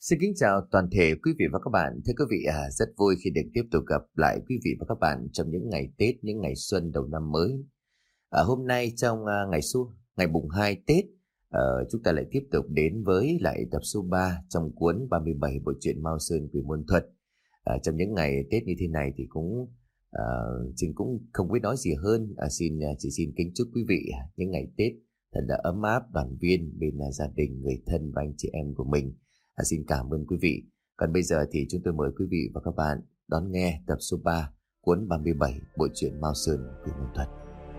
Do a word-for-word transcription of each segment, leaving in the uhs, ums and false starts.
Xin kính chào toàn thể quý vị và các bạn. Thưa quý vị, à, rất vui khi được tiếp tục gặp lại quý vị và các bạn trong những ngày Tết, những ngày xuân đầu năm mới. À, hôm nay trong à, ngày xuân, ngày mùng hai Tết, à, chúng ta lại tiếp tục đến với lại tập số ba trong cuốn ba mươi bảy bộ truyện Mao Sơn Quỷ Môn Thuật. À, trong những ngày Tết như thế này thì cũng à, xin cũng không biết nói gì hơn. À, xin chỉ xin kính chúc quý vị những ngày Tết thật là ấm áp, đoàn viên bên à, gia đình, người thân và anh chị em của mình. À, xin cảm ơn quý vị. Còn bây giờ thì chúng tôi mời quý vị và các bạn đón nghe tập số ba cuốn ba mươi bảy bộ truyện Mao Sơn Quỷ Môn Thuật.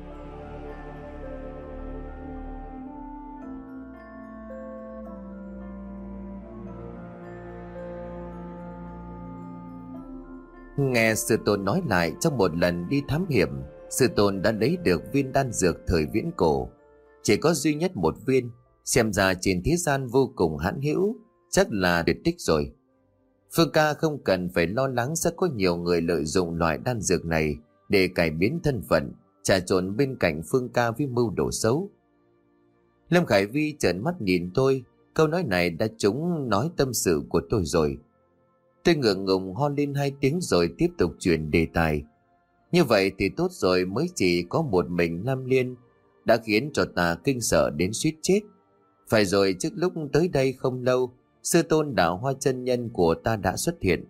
Nghe sư tôn nói lại, trong một lần đi thám hiểm, sư tôn đã lấy được viên đan dược thời viễn cổ. Chỉ có duy nhất một viên, xem ra trên thế gian vô cùng hãn hữu, chắc là tuyệt tích rồi. Phương ca không cần phải lo lắng sẽ có nhiều người lợi dụng loại đan dược này để cải biến thân phận, trà trộn bên cạnh Phương ca với mưu đồ xấu. Lâm Khải Vi trợn mắt nhìn tôi, câu nói này đã trúng nói tâm sự của tôi rồi. Tôi ngượng ngùng ho lên hai tiếng rồi tiếp tục chuyển đề tài. Như vậy thì tốt rồi, mới chỉ có một mình Lam Liên đã khiến cho ta kinh sợ đến suýt chết. Phải rồi, trước lúc tới đây không lâu, sư tôn Đạo Hoa chân nhân của ta đã xuất hiện.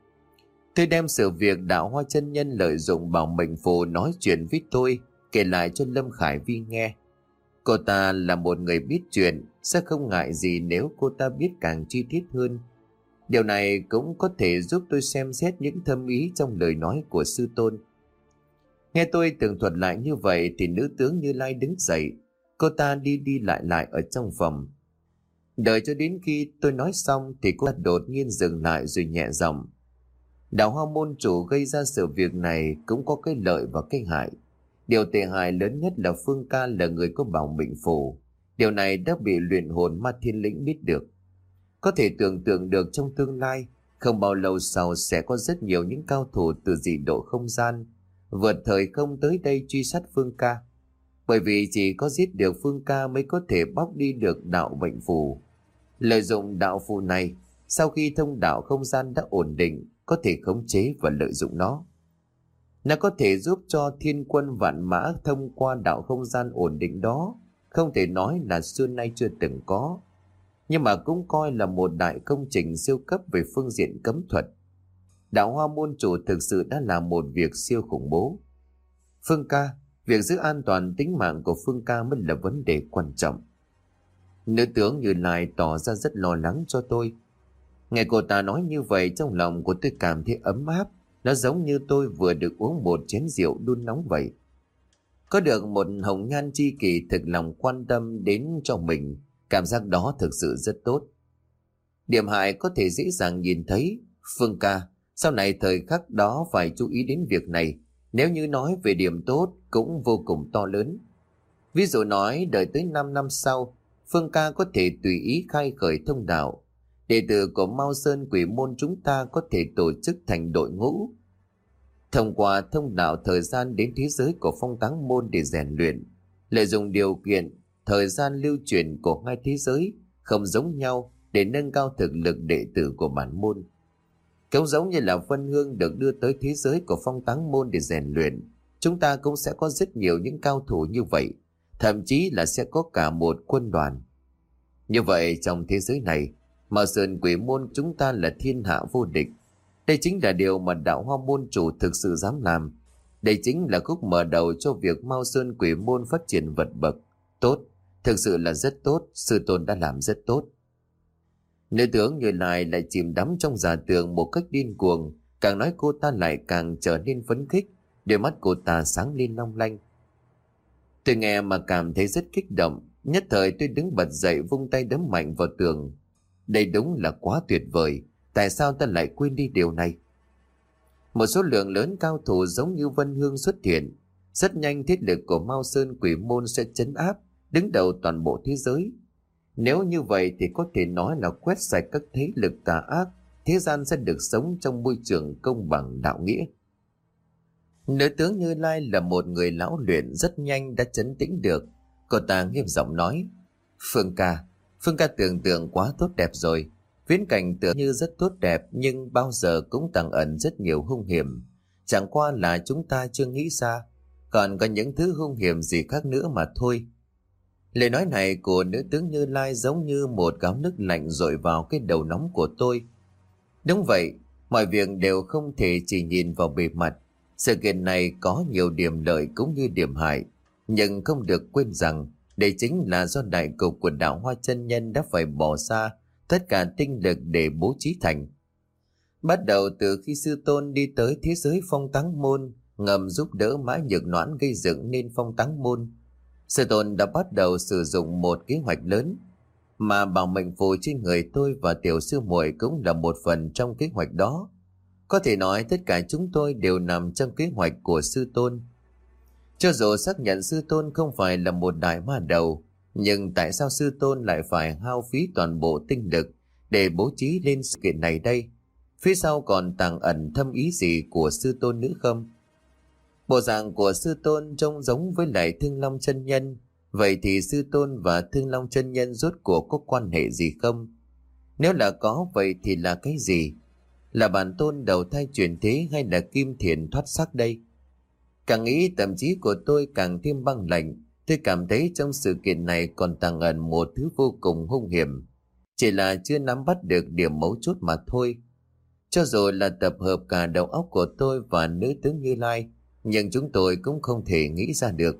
Tôi đem sự việc Đạo Hoa chân nhân lợi dụng bảo mệnh phù nói chuyện với tôi kể lại cho Lâm Khải Vi nghe. Cô ta là một người biết chuyện, sẽ không ngại gì nếu cô ta biết càng chi tiết hơn. Điều này cũng có thể giúp tôi xem xét những thâm ý trong lời nói của sư tôn. Nghe tôi tường thuật lại như vậy thì nữ tướng Như Lai đứng dậy. Cô ta đi đi lại lại ở trong phòng. Đợi cho đến khi tôi nói xong thì cô ta đột nhiên dừng lại rồi nhẹ giọng. Đạo Hoa môn chủ gây ra sự việc này cũng có cái lợi và cái hại. Điều tệ hại lớn nhất là Phương ca là người có bảo mệnh phù. Điều này đã bị luyện hồn ma thiên lĩnh biết được. Có thể tưởng tượng được trong tương lai, không bao lâu sau sẽ có rất nhiều những cao thủ từ dị độ không gian vượt thời không tới đây truy sát Phương ca. Bởi vì chỉ có giết được Phương ca mới có thể bóc đi được đạo mệnh phù. Lợi dụng đạo phù này, sau khi thông đạo không gian đã ổn định, có thể khống chế và lợi dụng nó. Nó có thể giúp cho thiên quân vạn mã thông qua đạo không gian ổn định đó, không thể nói là xưa nay chưa từng có. Nhưng mà cũng coi là một đại công trình siêu cấp về phương diện cấm thuật. Đạo Hoa môn chủ thực sự đã làm một việc siêu khủng bố. Phương ca, việc giữ an toàn tính mạng của Phương ca mới là vấn đề quan trọng. Nữ tướng Như Lai tỏ ra rất lo lắng cho tôi. Nghe cô ta nói như vậy, trong lòng của tôi cảm thấy ấm áp. Nó giống như tôi vừa được uống một chén rượu đun nóng vậy. Có được một hồng nhan chi kỷ thực lòng quan tâm đến cho mình, cảm giác đó thực sự rất tốt. Điểm hại có thể dễ dàng nhìn thấy. Phương ca, sau này thời khắc đó phải chú ý đến việc này. Nếu như nói về điểm tốt cũng vô cùng to lớn. Ví dụ nói đợi tới năm năm sau, Phương ca có thể tùy ý khai khởi thông đạo. Đệ tử của Mao Sơn Quỷ Môn chúng ta có thể tổ chức thành đội ngũ, thông qua thông đạo thời gian đến thế giới của Phong Táng Môn để rèn luyện. Lợi dụng điều kiện thời gian lưu truyền của hai thế giới không giống nhau để nâng cao thực lực đệ tử của bản môn. Cũng giống như là Vân Hương được đưa tới thế giới của Phong Táng Môn để rèn luyện, chúng ta cũng sẽ có rất nhiều những cao thủ như vậy, thậm chí là sẽ có cả một quân đoàn. Như vậy trong thế giới này, Mao Sơn Quỷ Môn chúng ta là thiên hạ vô địch. Đây chính là điều mà Đạo Hoa môn chủ thực sự dám làm. Đây chính là khúc mở đầu cho việc Mao Sơn Quỷ Môn phát triển vượt bậc. Tốt, thực sự là rất tốt, sư tôn đã làm rất tốt. Nữ tướng Như Lai lại chìm đắm trong giả tưởng một cách điên cuồng. Càng nói cô ta lại càng trở nên phấn khích, đôi mắt cô ta sáng lên long lanh. Tôi nghe mà cảm thấy rất kích động. Nhất thời tôi đứng bật dậy, vung tay đấm mạnh vào tường. Đây đúng là quá tuyệt vời. Tại sao ta lại quên đi điều này? Một số lượng lớn cao thủ giống như Vân Hương xuất hiện. Rất nhanh thế lực của Mao Sơn Quỷ Môn sẽ trấn áp, đứng đầu toàn bộ thế giới. Nếu như vậy thì có thể nói là quét sạch các thế lực tà ác, thế gian sẽ được sống trong môi trường công bằng đạo nghĩa. Nữ tướng Như Lai là một người lão luyện, rất nhanh đã trấn tĩnh được. Cô ta nghiêm giọng nói: Phương ca, Phương ca tưởng tượng quá tốt đẹp rồi. Viễn cảnh tưởng như rất tốt đẹp nhưng bao giờ cũng tàng ẩn rất nhiều hung hiểm. Chẳng qua là chúng ta chưa nghĩ ra, còn có những thứ hung hiểm gì khác nữa mà thôi. Lời nói này của nữ tướng Như Lai giống như một gáo nước lạnh dội vào cái đầu nóng của tôi. Đúng vậy, mọi việc đều không thể chỉ nhìn vào bề mặt. Sự kiện này có nhiều điểm lợi cũng như điểm hại, nhưng không được quên rằng đây chính là do đại cục của đạo Hoa Chân Nhân đã phải bỏ ra tất cả tinh lực để bố trí thành. Bắt đầu từ khi sư tôn đi tới thế giới Phong Táng Môn, ngầm giúp đỡ Mã Nhược Noãn gây dựng nên Phong Táng Môn, sư tôn đã bắt đầu sử dụng một kế hoạch lớn, mà bảo mệnh phù trên người tôi và tiểu sư muội cũng là một phần trong kế hoạch đó. Có thể nói tất cả chúng tôi đều nằm trong kế hoạch của sư tôn. Cho dù xác nhận sư tôn không phải là một đại ma đầu, nhưng tại sao sư tôn lại phải hao phí toàn bộ tinh lực để bố trí lên sự kiện này đây? Phía sau còn tàng ẩn thâm ý gì của sư tôn nữa không? Bộ dạng của sư tôn trông giống với lại Thương Long chân nhân, vậy thì sư tôn và Thương Long chân nhân rốt cuộc có quan hệ gì không? Nếu là có, vậy thì là cái gì? Là bản tôn đầu thai chuyển thế hay là kim thiền thoát xác đây? Càng nghĩ tâm trí của tôi càng thêm băng lạnh. Tôi cảm thấy trong sự kiện này còn tàng ẩn một thứ vô cùng hung hiểm, chỉ là chưa nắm bắt được điểm mấu chốt mà thôi. Cho dù là tập hợp cả đầu óc của tôi và nữ tướng Như Lai, nhưng chúng tôi cũng không thể nghĩ ra được.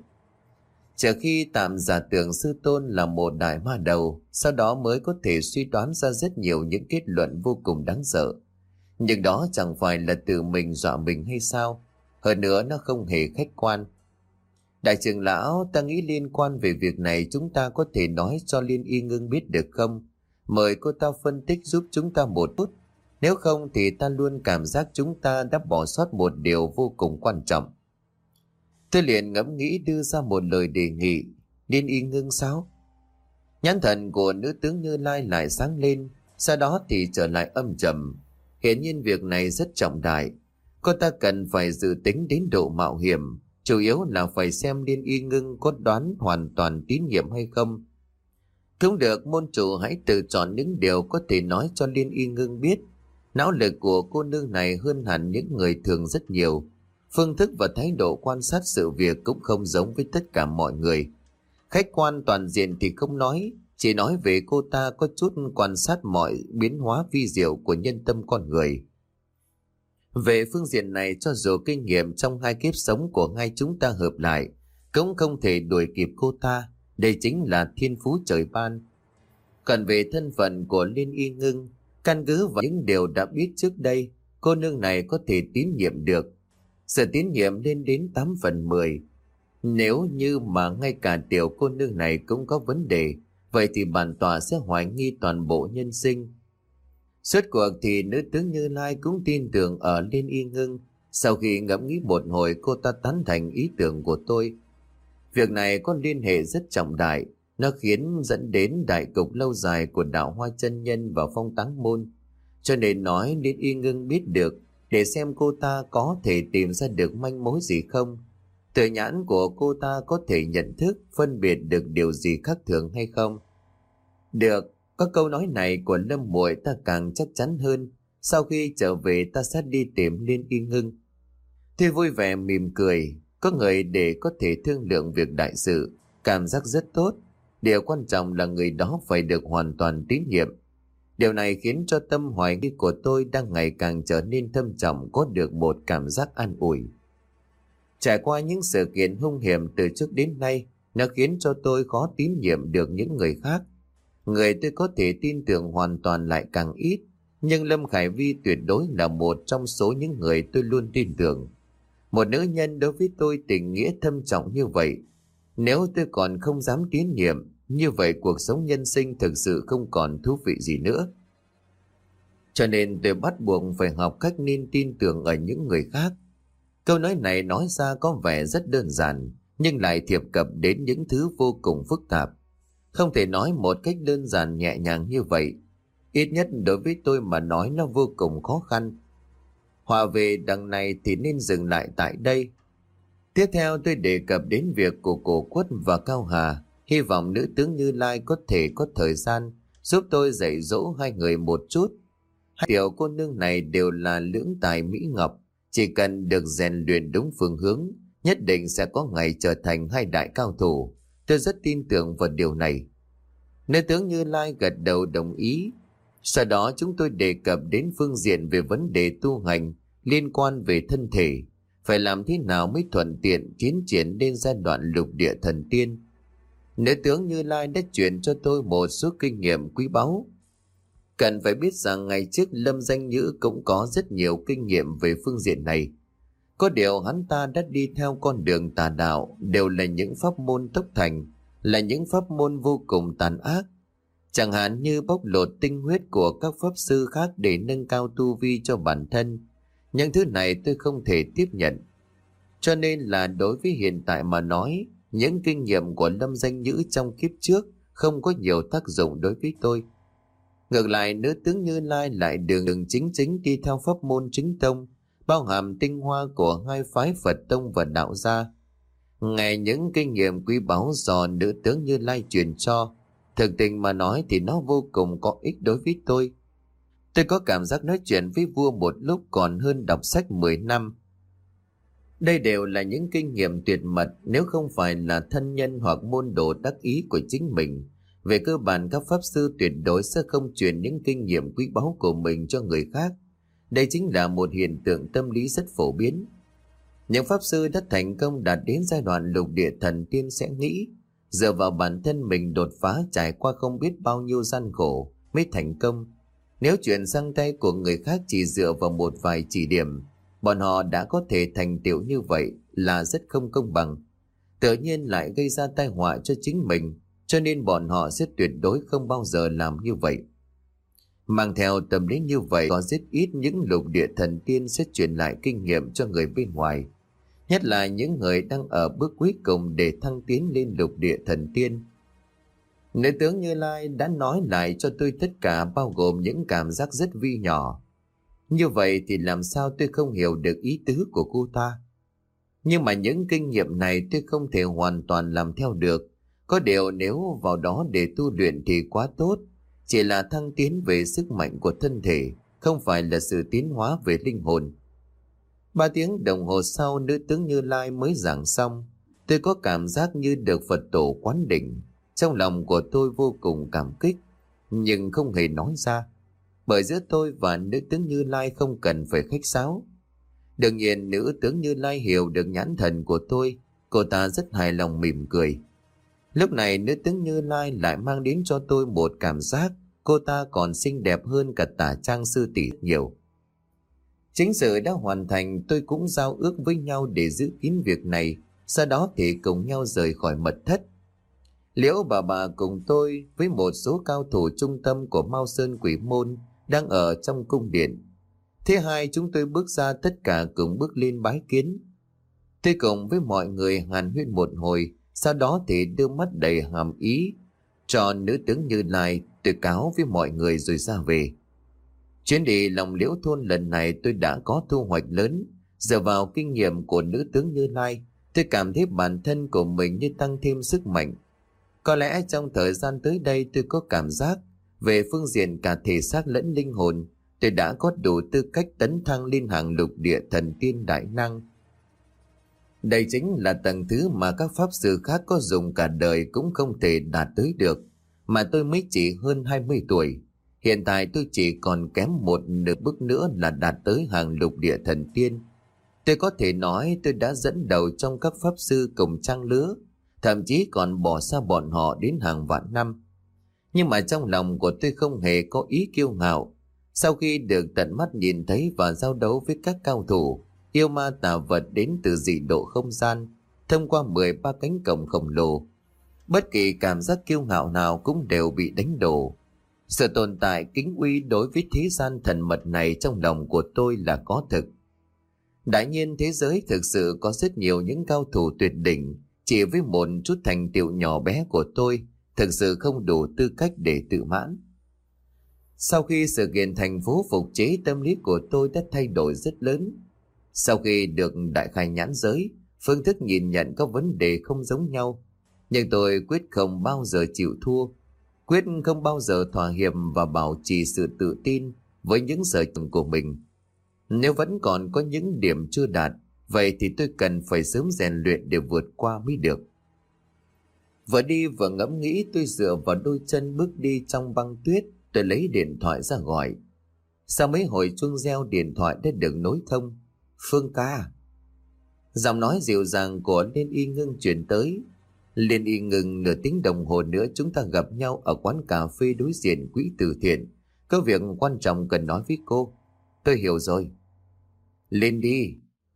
Chờ khi tạm giả tưởng sư tôn là một đại ma đầu, sau đó mới có thể suy đoán ra rất nhiều những kết luận vô cùng đáng sợ. Nhưng đó chẳng phải là tự mình dọa mình hay sao? Hơn nữa nó không hề khách quan. Đại trưởng lão, ta nghĩ liên quan về việc này chúng ta có thể nói cho Liên Y Ngưng biết được không? Mời cô ta phân tích giúp chúng ta một chút. Nếu không thì ta luôn cảm giác chúng ta đã bỏ sót một điều vô cùng quan trọng. Tôi liền ngẫm nghĩ đưa ra một lời đề nghị. Liên Y Ngưng sao? Nhãn thần của nữ tướng Như Lai lại sáng lên, sau đó thì trở lại âm trầm. Hiển nhiên việc này rất trọng đại. Cô ta cần phải dự tính đến độ mạo hiểm, chủ yếu là phải xem Liên Y Ngưng có đoán hoàn toàn tín nhiệm hay không. Cũng được, môn chủ hãy tự chọn những điều có thể nói cho Liên Y Ngưng biết. Não lực của cô nương này hơn hẳn những người thường rất nhiều. Phương thức và thái độ quan sát sự việc cũng không giống với tất cả mọi người. Khách quan toàn diện thì không nói, chỉ nói về cô ta có chút quan sát mọi biến hóa vi diệu của nhân tâm con người. Về phương diện này, cho dù kinh nghiệm trong hai kiếp sống của hai chúng ta hợp lại, cũng không thể đuổi kịp cô ta. Đây chính là thiên phú trời ban. Còn về thân phận của Liên Y Ngưng, căn cứ vào những điều đã biết trước đây, cô nương này có thể tín nhiệm được. Sự tín nhiệm lên đến tám phần mười. Nếu như mà ngay cả tiểu cô nương này cũng có vấn đề, vậy thì bản tòa sẽ hoài nghi toàn bộ nhân sinh. Suốt cuộc thì nữ tướng Như Lai cũng tin tưởng ở Liên Y Ngưng. Sau khi ngẫm nghĩ một hồi, cô ta tán thành ý tưởng của tôi. Việc này có liên hệ rất trọng đại. Nó khiến dẫn đến đại cục lâu dài của đạo Hoa Chân Nhân và Phong Táng Môn. Cho nên nói Liên Y Ngưng biết được, để xem cô ta có thể tìm ra được manh mối gì không. Từ nhãn của cô ta có thể nhận thức, phân biệt được điều gì khác thường hay không. Được, có câu nói này của Lâm muội ta càng chắc chắn hơn. Sau khi trở về ta sẽ đi tìm Liên Y Ngưng. Tôi vui vẻ mỉm cười. Có người để có thể thương lượng việc đại sự, cảm giác rất tốt. Điều quan trọng là người đó phải được hoàn toàn tín nhiệm. Điều này khiến cho tâm hoài nghi của tôi đang ngày càng trở nên thâm trọng, có được một cảm giác an ủi. Trải qua những sự kiện hung hiểm từ trước đến nay, nó khiến cho tôi khó tín nhiệm được những người khác. Người tôi có thể tin tưởng hoàn toàn lại càng ít, nhưng Lâm Khải Vi tuyệt đối là một trong số những người tôi luôn tin tưởng. Một nữ nhân đối với tôi tình nghĩa thâm trọng như vậy, nếu tôi còn không dám tín nhiệm, như vậy cuộc sống nhân sinh thực sự không còn thú vị gì nữa. Cho nên tôi bắt buộc phải học cách nên tin tưởng ở những người khác. Câu nói này nói ra có vẻ rất đơn giản, nhưng lại thiệp cập đến những thứ vô cùng phức tạp. Không thể nói một cách đơn giản nhẹ nhàng như vậy. Ít nhất đối với tôi mà nói nó vô cùng khó khăn. Hòa về đằng này thì nên dừng lại tại đây. Tiếp theo tôi đề cập đến việc của Cổ Quất và Cao Hà. Hy vọng nữ tướng Như Lai có thể có thời gian giúp tôi dạy dỗ hai người một chút. Hai tiểu cô nương này đều là lưỡng tài mỹ ngọc, chỉ cần được rèn luyện đúng phương hướng, nhất định sẽ có ngày trở thành hai đại cao thủ. Tôi rất tin tưởng vào điều này. Nữ tướng Như Lai gật đầu đồng ý. Sau đó chúng tôi đề cập đến phương diện về vấn đề tu hành liên quan về thân thể, phải làm thế nào mới thuận tiện tiến triển đến giai đoạn lục địa thần tiên. Nữ tướng Như Lai đã truyền cho tôi một số kinh nghiệm quý báu. Cần phải biết rằng ngày trước Lâm Danh Nhữ cũng có rất nhiều kinh nghiệm về phương diện này. Có điều hắn ta đã đi theo con đường tà đạo, đều là những pháp môn tốc thành, là những pháp môn vô cùng tàn ác. Chẳng hạn như bóc lột tinh huyết của các pháp sư khác để nâng cao tu vi cho bản thân. Những thứ này tôi không thể tiếp nhận. Cho nên là đối với hiện tại mà nói, những kinh nghiệm của Lâm Danh Nhữ trong kiếp trước không có nhiều tác dụng đối với tôi. Ngược lại, nữ tướng Như Lai lại đường đường chính chính đi theo pháp môn chính tông, bao hàm tinh hoa của hai phái Phật tông và đạo gia. Nghe những kinh nghiệm quý báu do nữ tướng Như Lai truyền cho, thực tình mà nói thì nó vô cùng có ích đối với tôi. Tôi có cảm giác nói chuyện với vua một lúc còn hơn đọc sách mười năm. Đây đều là những kinh nghiệm tuyệt mật, nếu không phải là thân nhân hoặc môn đồ đắc ý của chính mình. Về cơ bản các pháp sư tuyệt đối sẽ không truyền những kinh nghiệm quý báu của mình cho người khác. Đây chính là một hiện tượng tâm lý rất phổ biến. Những pháp sư đã thành công đạt đến giai đoạn lục địa thần tiên sẽ nghĩ, dựa vào bản thân mình đột phá trải qua không biết bao nhiêu gian khổ mới thành công. Nếu chuyển sang tay của người khác chỉ dựa vào một vài chỉ điểm, bọn họ đã có thể thành tựu như vậy là rất không công bằng. Tự nhiên lại gây ra tai họa cho chính mình, cho nên bọn họ sẽ tuyệt đối không bao giờ làm như vậy. Mang theo tâm lý như vậy, có rất ít những lục địa thần tiên sẽ truyền lại kinh nghiệm cho người bên ngoài, nhất là những người đang ở bước cuối cùng để thăng tiến lên lục địa thần tiên. Nữ tướng Như Lai đã nói lại cho tôi tất cả, bao gồm những cảm giác rất vi nhỏ. Như vậy thì làm sao tôi không hiểu được ý tứ của cô ta. Nhưng mà những kinh nghiệm này tôi không thể hoàn toàn làm theo được. Có điều nếu vào đó để tu luyện thì quá tốt, chỉ là thăng tiến về sức mạnh của thân thể, không phải là sự tiến hóa về linh hồn. Ba tiếng đồng hồ sau, nữ tướng Như Lai mới giảng xong. Tôi có cảm giác như được Phật tổ quán đỉnh. Trong lòng của tôi vô cùng cảm kích, nhưng không hề nói ra, bởi giữa tôi và nữ tướng Như Lai không cần phải khách sáo. Đương nhiên nữ tướng Như Lai hiểu được nhãn thần của tôi, cô ta rất hài lòng mỉm cười. Lúc này nữ tướng Như Lai lại mang đến cho tôi một cảm giác cô ta còn xinh đẹp hơn cả Tả Trang sư tỷ nhiều. Chính sự đã hoàn thành, tôi cũng giao ước với nhau để giữ kín việc này, sau đó thì cùng nhau rời khỏi mật thất. Liễu bà bà cùng tôi với một số cao thủ trung tâm của Mao Sơn Quỷ Môn đang ở trong cung điện. Thế hai chúng tôi bước ra, tất cả cùng bước lên bái kiến. Tôi cùng với mọi người hàn huyên một hồi, sau đó thì đưa mắt đầy hàm ý cho nữ tướng Như Lai, tôi cáo với mọi người rồi ra về. Chuyến đi lòng Liễu thôn lần này tôi đã có thu hoạch lớn. Dựa vào kinh nghiệm của nữ tướng Như Lai, tôi cảm thấy bản thân của mình như tăng thêm sức mạnh. Có lẽ trong thời gian tới đây tôi có cảm giác về phương diện cả thể xác lẫn linh hồn, tôi đã có đủ tư cách tấn thăng lên hàng lục địa thần tiên đại năng. Đây chính là tầng thứ mà các pháp sư khác có dùng cả đời cũng không thể đạt tới được, mà tôi mới chỉ hơn hai mươi tuổi. Hiện tại tôi chỉ còn kém một nửa bước nữa là đạt tới hàng lục địa thần tiên. Tôi có thể nói tôi đã dẫn đầu trong các pháp sư cùng trang lứa, thậm chí còn bỏ xa bọn họ đến hàng vạn năm. Nhưng mà trong lòng của tôi không hề có ý kiêu ngạo. Sau khi được tận mắt nhìn thấy và giao đấu với các cao thủ, yêu ma tà vật đến từ dị độ không gian, thông qua mười ba cánh cổng khổng lồ, bất kỳ cảm giác kiêu ngạo nào cũng đều bị đánh đổ. Sự tồn tại kính uy đối với thế gian thần mật này trong lòng của tôi là có thực. Đại nhiên thế giới thực sự có rất nhiều những cao thủ tuyệt đỉnh, chỉ với một chút thành tựu nhỏ bé của tôi thực sự không đủ tư cách để tự mãn. Sau khi sự kiện thành phố phục chế, tâm lý của tôi đã thay đổi rất lớn. Sau khi được đại khai nhãn giới, phương thức nhìn nhận các vấn đề không giống nhau, nhưng tôi quyết không bao giờ chịu thua. quyết không bao giờ thỏa hiệp và bảo trì sự tự tin với những sở trường của mình. Nếu vẫn còn có những điểm chưa đạt, vậy thì tôi cần phải sớm rèn luyện để vượt qua mới được. Vừa đi vừa ngẫm nghĩ, tôi dựa vào đôi chân bước đi trong băng tuyết. Tôi lấy điện thoại ra gọi. Sau mấy hồi chuông reo, điện thoại đã được nối thông. Phương ca. Giọng nói dịu dàng của Liên Y Ngưng truyền tới. Liên Y Ngưng, nửa tiếng đồng hồ nữa chúng ta gặp nhau ở quán cà phê đối diện quỹ từ thiện. Có việc quan trọng cần nói với cô. Tôi hiểu rồi. Lên đi.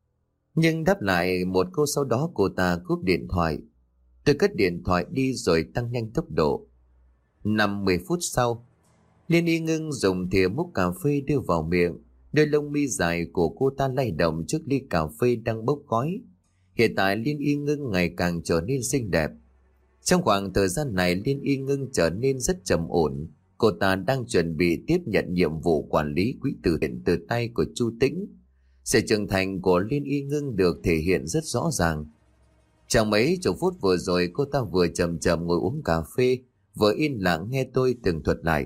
Nhưng đáp lại một câu sau đó cô ta cúp điện thoại. Tôi cất điện thoại đi rồi tăng nhanh tốc độ. Năm mười phút sau, Liên Y Ngưng dùng thìa múc cà phê đưa vào miệng. Đôi lông mi dài của cô ta lay động trước ly cà phê đang bốc khói. Hiện tại Liên Y Ngưng ngày càng trở nên xinh đẹp. Trong khoảng thời gian này, Liên Y Ngưng trở nên rất trầm ổn. Cô ta đang chuẩn bị tiếp nhận nhiệm vụ quản lý quỹ từ thiện từ tay của Chu Tĩnh. Sự trưởng thành của Liên Y Ngưng được thể hiện rất rõ ràng. Trong mấy chục phút vừa rồi, cô ta vừa chậm chậm ngồi uống cà phê, vừa yên lặng nghe tôi tường thuật lại.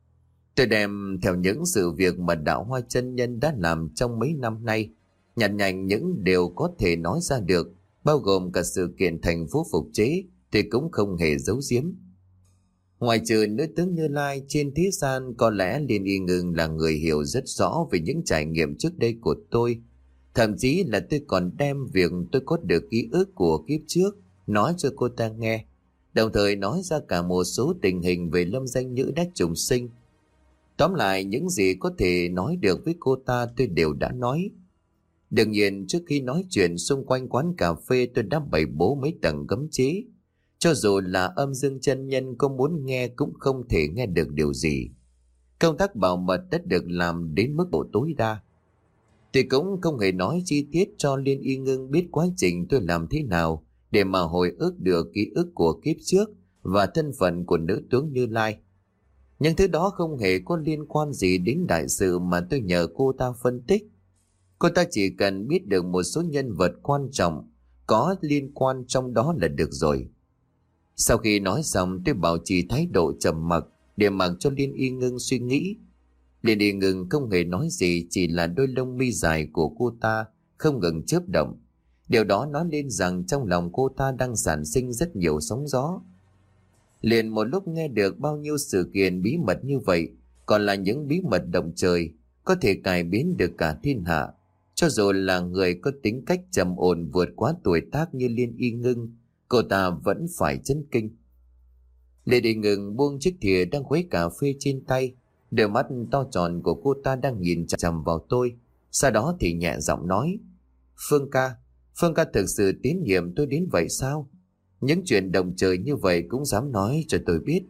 Tôi đem theo những sự việc mà Đạo Hoa chân nhân đã làm trong mấy năm nay, nhặt nhạnh những điều có thể nói ra được, bao gồm cả sự kiện thành phố phục chế, thì cũng không hề giấu giếm. Ngoài trừ nữ tướng Như Lai, trên thế gian có lẽ Liên Y Ngưng là người hiểu rất rõ về những trải nghiệm trước đây của tôi. Thậm chí là tôi còn đem việc tôi có được ký ức của kiếp trước nói cho cô ta nghe, đồng thời nói ra cả một số tình hình về Lâm Danh Nhữ đã trùng sinh. Tóm lại, những gì có thể nói được với cô ta tôi đều đã nói. Đương nhiên, trước khi nói chuyện xung quanh quán cà phê, tôi đã bày bố mấy tầng cấm chế. Cho dù là Âm Dương chân nhân có muốn nghe cũng không thể nghe được điều gì. Công tác bảo mật đã được làm đến mức độ tối đa. Tôi cũng không hề nói chi tiết cho Liên Y Ngưng biết quá trình tôi làm thế nào để mà hồi ức được ký ức của kiếp trước và thân phận của nữ tướng Như Lai. Nhưng thứ đó không hề có liên quan gì đến đại sự mà tôi nhờ cô ta phân tích. Cô ta chỉ cần biết được một số nhân vật quan trọng có liên quan trong đó là được rồi. Sau khi nói xong, tôi bảo trì thái độ trầm mặc để mặc cho Liên Y Ngưng suy nghĩ. Liên Y Ngưng không hề nói gì, chỉ là đôi lông mi dài của cô ta không ngừng chớp động. Điều đó nói lên rằng trong lòng cô ta đang sản sinh rất nhiều sóng gió. Liền một lúc nghe được bao nhiêu sự kiện bí mật như vậy, còn là những bí mật động trời, có thể cải biến được cả thiên hạ. Cho dù là người có tính cách trầm ổn vượt quá tuổi tác như Liên Y Ngưng, cô ta vẫn phải chấn kinh. Liên Y Ngưng buông chiếc thìa đang khuấy cà phê trên tay, đôi mắt to tròn của cô ta đang nhìn chằm chằm vào tôi. Sau đó thì nhẹ giọng nói: Phương ca, Phương ca thực sự tín nhiệm tôi đến vậy sao? Những chuyện động trời như vậy cũng dám nói cho tôi biết.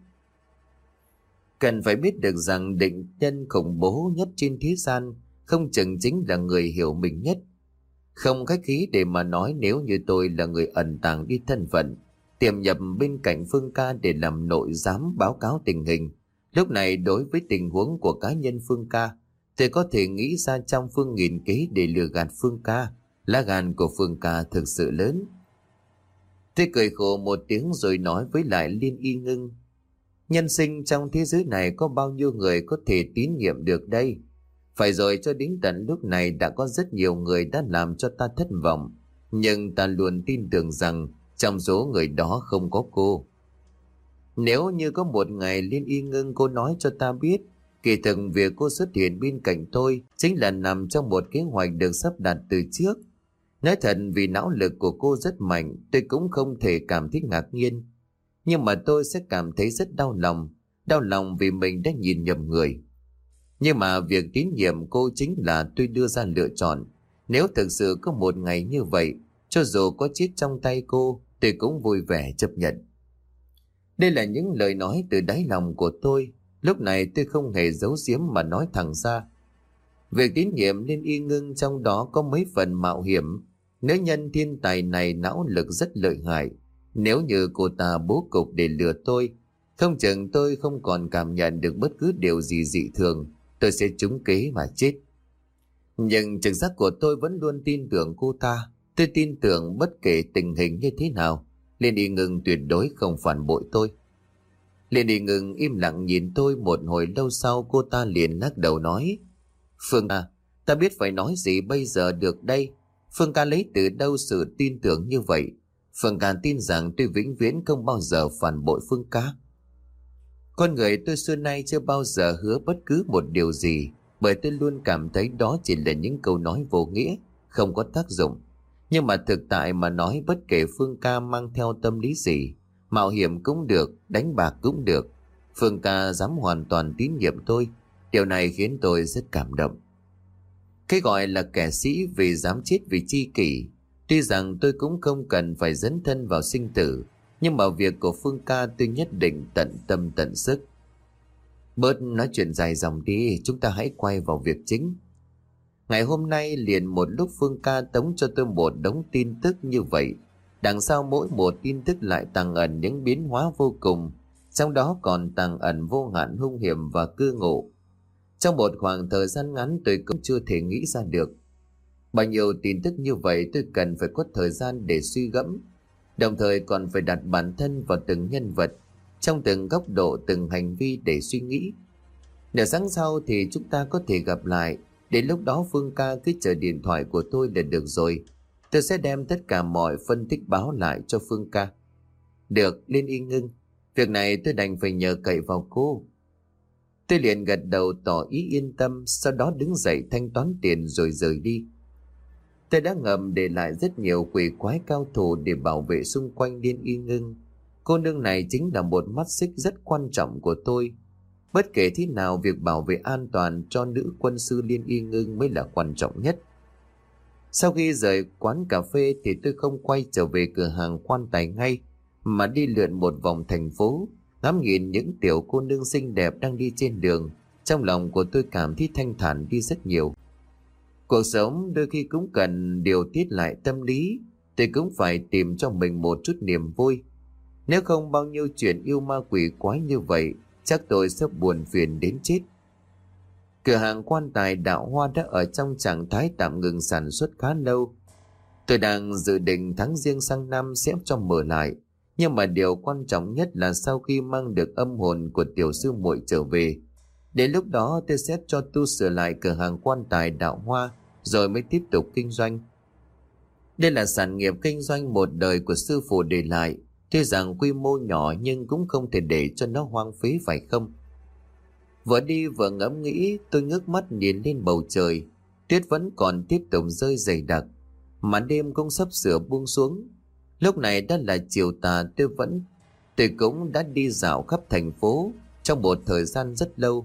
Cần phải biết được rằng định nhân khủng bố nhất trên thế gian không chừng chính là người hiểu mình nhất. Không khách khí để mà nói, nếu như tôi là người ẩn tàng đi thân phận, tiềm nhập bên cạnh Phương ca để làm nội giám báo cáo tình hình, lúc này đối với tình huống của cá nhân Phương ca, tôi có thể nghĩ ra trăm phương nghìn kế để lừa gạt Phương ca. Lá gan của Phương ca thực sự lớn. Tôi cười khổ một tiếng rồi nói với lại Liên Y Ngưng: Nhân sinh trong thế giới này có bao nhiêu người có thể tín nhiệm được đây? Phải rồi, cho đến tận lúc này đã có rất nhiều người đã làm cho ta thất vọng, nhưng ta luôn tin tưởng rằng trong số người đó không có cô. Nếu như có một ngày Liên Y Ngưng cô nói cho ta biết, kỳ thực việc cô xuất hiện bên cạnh tôi chính là nằm trong một kế hoạch được sắp đặt từ trước. Nói thật, vì não lực của cô rất mạnh, tôi cũng không thể cảm thấy ngạc nhiên. Nhưng mà tôi sẽ cảm thấy rất đau lòng, đau lòng vì mình đã nhìn nhầm người. Nhưng mà việc tín nhiệm cô chính là tôi đưa ra lựa chọn. Nếu thực sự có một ngày như vậy, cho dù có chết trong tay cô, tôi cũng vui vẻ chấp nhận. Đây là những lời nói từ đáy lòng của tôi. Lúc này tôi không hề giấu giếm mà nói thẳng ra. Việc tín nhiệm Liên Y Ngưng trong đó có mấy phần mạo hiểm. Nữ nhân thiên tài này não lực rất lợi hại. Nếu như cô ta bố cục để lừa tôi, không chừng tôi không còn cảm nhận được bất cứ điều gì dị thường, tôi sẽ trúng kế mà chết. Nhưng trực giác của tôi vẫn luôn tin tưởng cô ta. Tôi tin tưởng bất kể tình hình như thế nào, Liên Y Ngưng tuyệt đối không phản bội tôi. Liền đi ngừng im lặng nhìn tôi một hồi lâu sau cô ta liền lắc đầu nói: Phương à, ta biết phải nói gì bây giờ được đây. Phương ca lấy từ đâu sự tin tưởng như vậy? Phương ca tin rằng tôi vĩnh viễn không bao giờ phản bội Phương ca. Con người tôi xưa nay chưa bao giờ hứa bất cứ một điều gì, bởi tôi luôn cảm thấy đó chỉ là những câu nói vô nghĩa, không có tác dụng. Nhưng mà thực tại mà nói, bất kể Phương ca mang theo tâm lý gì, mạo hiểm cũng được, đánh bạc cũng được, Phương ca dám hoàn toàn tín nhiệm tôi. Điều này khiến tôi rất cảm động. Cái gọi là kẻ sĩ vì dám chết vì chi kỷ. Tuy rằng tôi cũng không cần phải dấn thân vào sinh tử, nhưng mà việc của Phương ca tôi nhất định tận tâm tận sức. Bớt nói chuyện dài dòng đi, chúng ta hãy quay vào việc chính. Ngày hôm nay liền một lúc Phương ca tống cho tôi một đống tin tức như vậy. Đằng sau mỗi một tin tức lại tàng ẩn những biến hóa vô cùng, trong đó còn tàng ẩn vô hạn hung hiểm và cư ngụ. Trong một khoảng thời gian ngắn tôi cũng chưa thể nghĩ ra được. Bao nhiêu tin tức như vậy tôi cần phải có thời gian để suy gẫm, đồng thời còn phải đặt bản thân vào từng nhân vật, trong từng góc độ, từng hành vi để suy nghĩ. Nửa sáng sau thì chúng ta có thể gặp lại. Đến lúc đó Phương ca cứ chờ điện thoại của tôi là được rồi. Tôi sẽ đem tất cả mọi phân tích báo lại cho Phương ca. Được, Liên Y Ngưng. Việc này tôi đành phải nhờ cậy vào cô. Tôi liền gật đầu tỏ ý yên tâm, sau đó đứng dậy thanh toán tiền rồi rời đi. Tôi đã ngầm để lại rất nhiều quỷ quái cao thủ để bảo vệ xung quanh Liên Y Ngưng. Cô nương này chính là một mắt xích rất quan trọng của tôi. Bất kể thế nào, việc bảo vệ an toàn cho nữ quân sư Liên Y Ngưng mới là quan trọng nhất. Sau khi rời quán cà phê thì tôi không quay trở về cửa hàng quan tài ngay, mà đi lượn một vòng thành phố, ngắm nhìn những tiểu cô nương xinh đẹp đang đi trên đường. Trong lòng của tôi cảm thấy thanh thản đi rất nhiều. Cuộc sống đôi khi cũng cần điều tiết lại tâm lý. Tôi cũng phải tìm cho mình một chút niềm vui. Nếu không, bao nhiêu chuyện yêu ma quỷ quái như vậy, chắc tôi sẽ buồn phiền đến chết. Cửa hàng quan tài Đạo Hoa đã ở trong trạng thái tạm ngừng sản xuất khá lâu. Tôi đang dự định tháng Giêng sang năm sẽ cho mở lại. Nhưng mà điều quan trọng nhất là sau khi mang được âm hồn của tiểu sư muội trở về, đến lúc đó tôi sẽ cho tu sửa lại cửa hàng quan tài Đạo Hoa, rồi mới tiếp tục kinh doanh. Đây là sản nghiệp kinh doanh một đời của sư phụ để lại. Tuy rằng quy mô nhỏ nhưng cũng không thể để cho nó hoang phí, phải không? Vừa đi vừa ngẫm nghĩ, tôi ngước mắt nhìn lên bầu trời. Tuyết vẫn còn tiếp tục rơi dày đặc, màn đêm cũng sắp sửa buông xuống. Lúc này đã là chiều tà. Tôi vẫn tôi cũng đã đi dạo khắp thành phố trong một thời gian rất lâu.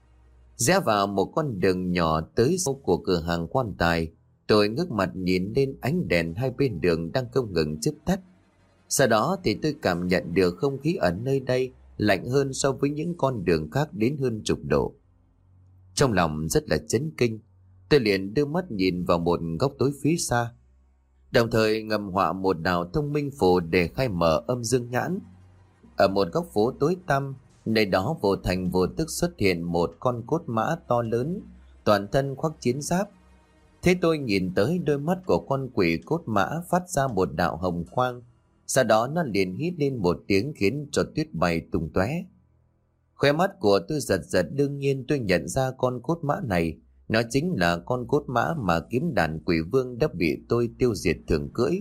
Rẽ vào một con đường nhỏ tới sau của cửa hàng quan tài, tôi ngước mặt nhìn lên ánh đèn hai bên đường đang không ngừng chớp tắt. Sau đó thì tôi cảm nhận được không khí ở nơi đây lạnh hơn so với những con đường khác đến hơn chục độ. Trong lòng rất là chấn kinh, tôi liền đưa mắt nhìn vào một góc tối phía xa, đồng thời ngầm họa một đạo thông minh phù để khai mở âm dương nhãn. Ở một góc phố tối tăm, nơi đó vô thành vô tức xuất hiện một con cốt mã to lớn, toàn thân khoác chiến giáp. Thế tôi nhìn tới, đôi mắt của con quỷ cốt mã phát ra một đạo hồng quang. Sau đó nó liền hít lên một tiếng khiến cho tuyết bay tung tóe. Khóe mắt của tôi giật giật, đương nhiên tôi nhận ra con cốt mã này, nó chính là con cốt mã mà kiếm đàn quỷ vương đã bị tôi tiêu diệt thường cưỡi.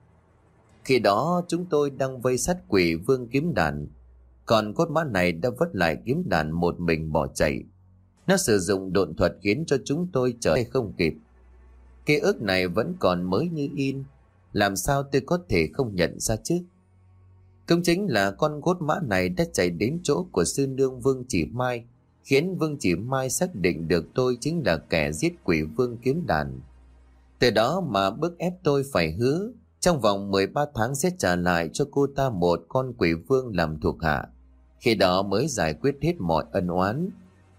Khi đó chúng tôi đang vây sát quỷ vương kiếm đàn, còn cốt mã này đã vất lại kiếm đàn một mình bỏ chạy. Nó sử dụng độn thuật khiến cho chúng tôi trở không kịp. Ký ức này vẫn còn mới như in, làm sao tôi có thể không nhận ra chứ? Cũng chính là con cốt mã này đã chạy đến chỗ của sư nương Vương Chỉ Mai, khiến Vương Chỉ Mai xác định được tôi chính là kẻ giết quỷ vương kiếm đàn. Từ đó mà bức ép tôi phải hứa trong vòng mười ba tháng sẽ trả lại cho cô ta một con quỷ vương làm thuộc hạ. Khi đó mới giải quyết hết mọi ân oán.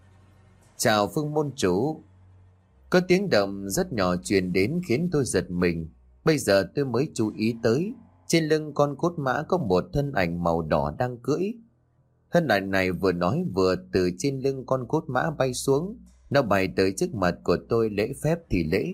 Chào Phương môn chủ. Có tiếng động rất nhỏ truyền đến khiến tôi giật mình. Bây giờ tôi mới chú ý tới, trên lưng con cốt mã có một thân ảnh màu đỏ đang cưỡi. Thân ảnh này vừa nói vừa từ trên lưng con cốt mã bay xuống. Nó bay tới trước mặt của tôi lễ phép thì lễ.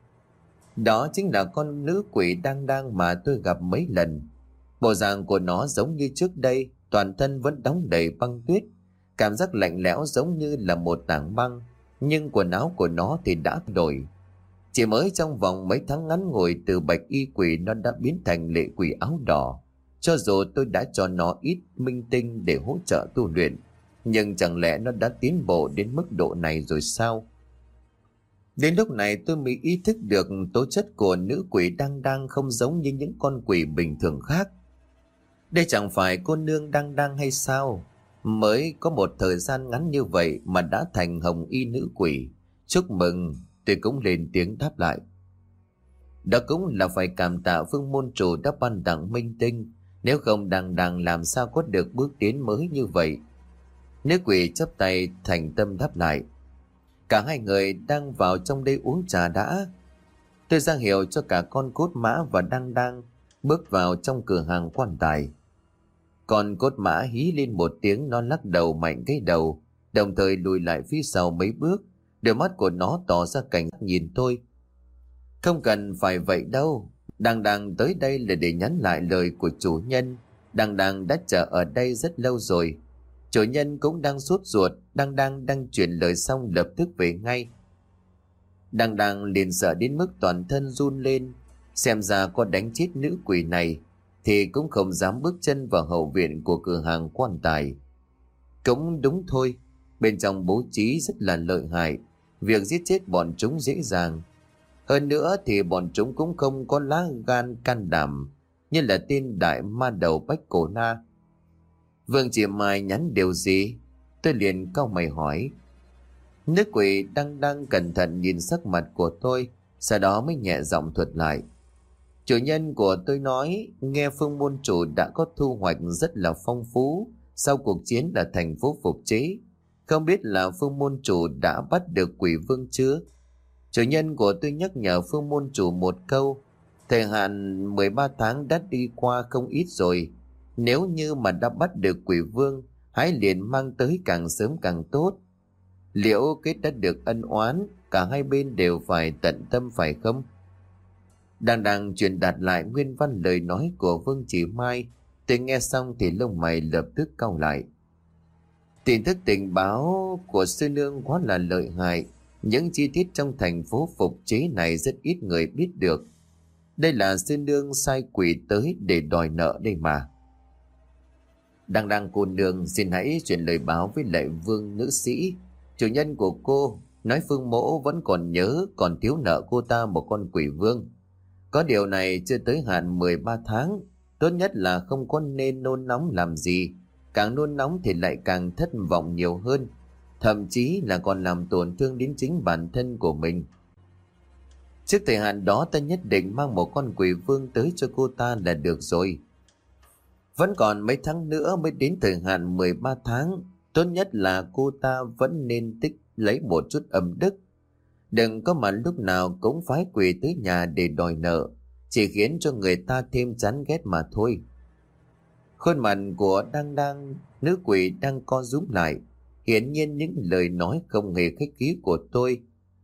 Đó chính là con nữ quỷ đang đang mà tôi gặp mấy lần. Bộ dạng của nó giống như trước đây, toàn toàn thân vẫn đóng đầy băng tuyết, cảm giác lạnh lẽo giống như là một tảng băng, nhưng quần áo của nó thì đã đổi. Chỉ mới trong vòng mấy tháng ngắn ngủi, từ bạch y quỷ nó đã biến thành lệ quỷ áo đỏ. Cho dù tôi đã cho nó ít minh tinh để hỗ trợ tu luyện, nhưng chẳng lẽ nó đã tiến bộ đến mức độ này rồi sao? Đến lúc này tôi mới ý thức được tố chất của nữ quỷ Đăng Đăng không giống như những con quỷ bình thường khác. Đây chẳng phải cô nương Đăng Đăng hay sao? Mới có một thời gian ngắn như vậy mà đã thành hồng y nữ quỷ. Chúc mừng, tôi cũng lên tiếng đáp lại. Đó cũng là phải cảm tạ Phương môn chủ đã ban tặng minh tinh, nếu không Đăng Đăng làm sao có được bước tiến mới như vậy. Nữ quỷ chắp tay thành tâm đáp lại. Cả hai người đang vào trong đây uống trà đã. Tôi ra hiệu cho cả con cốt mã và Đăng Đăng bước vào trong cửa hàng quan tài. Con cốt mã hí lên một tiếng, nó lắc đầu mạnh cái đầu, đồng thời lùi lại phía sau mấy bước. Đôi mắt của nó tỏ ra cảnh nhìn tôi. Không cần phải vậy đâu. Đăng Đăng tới đây là để nhắn lại lời của chủ nhân. Đăng Đăng đã chờ ở đây rất lâu rồi. Chủ nhân cũng đang sốt ruột. Đăng Đăng đang truyền lời xong lập tức về ngay. Đăng Đăng liền sợ đến mức toàn thân run lên. Xem ra có đánh chết nữ quỷ này thì cũng không dám bước chân vào hậu viện của cửa hàng quan tài. Cũng đúng thôi, bên trong bố trí rất là lợi hại, việc giết chết bọn chúng dễ dàng. Hơn nữa thì bọn chúng cũng không có lá gan can đảm như là tên đại ma đầu Bách Cổ Na. Vương chị Mai nhắn điều gì? Tôi liền cau mày hỏi. Nữ quỷ đang đang cẩn thận nhìn sắc mặt của tôi, sau đó mới nhẹ giọng thuật lại. Chủ nhân của tôi nói nghe Phương môn chủ đã có thu hoạch rất là phong phú sau cuộc chiến ở thành phố phục chế. Không biết là Phương môn chủ đã bắt được quỷ vương chưa? Chủ nhân của tôi nhắc nhở Phương môn chủ một câu. Thời hạn mười ba tháng đã đi qua không ít rồi. Nếu như mà đã bắt được quỷ vương, hãy liền mang tới càng sớm càng tốt. Liệu kết đã được ân oán, cả hai bên đều phải tận tâm phải không? Đang đang truyền đạt lại nguyên văn lời nói của Vương Chỉ Mai. Tôi nghe xong thì lông mày lập tức cau lại. Tin tức tình báo của sư nương quá là lợi hại. Những chi tiết trong thành phố phục chế này rất ít người biết được. Đây là sư nương sai quỷ tới để đòi nợ đây mà. Đang đang cô nương xin hãy truyền lời báo với lại Vương nữ sĩ. Chủ nhân của cô nói Phương mỗ vẫn còn nhớ còn thiếu nợ cô ta một con quỷ vương. Có điều này chưa tới hạn mười ba tháng. Tốt nhất là không có nên nôn nóng làm gì. Càng nôn nóng thì lại càng thất vọng nhiều hơn. Thậm chí là còn làm tổn thương đến chính bản thân của mình. Trước thời hạn đó ta nhất định mang một con quỷ vương tới cho cô ta là được rồi. Vẫn còn mấy tháng nữa mới đến thời hạn mười ba tháng. Tốt nhất là cô ta vẫn nên tích lấy một chút âm đức. Đừng có mà lúc nào cũng phái quỷ tới nhà để đòi nợ. Chỉ khiến cho người ta thêm chán ghét mà thôi. Khuôn mặt của Đăng Đăng, nữ quỷ đang co rúm lại. Hiển nhiên những lời nói không hề khách khí của tôi.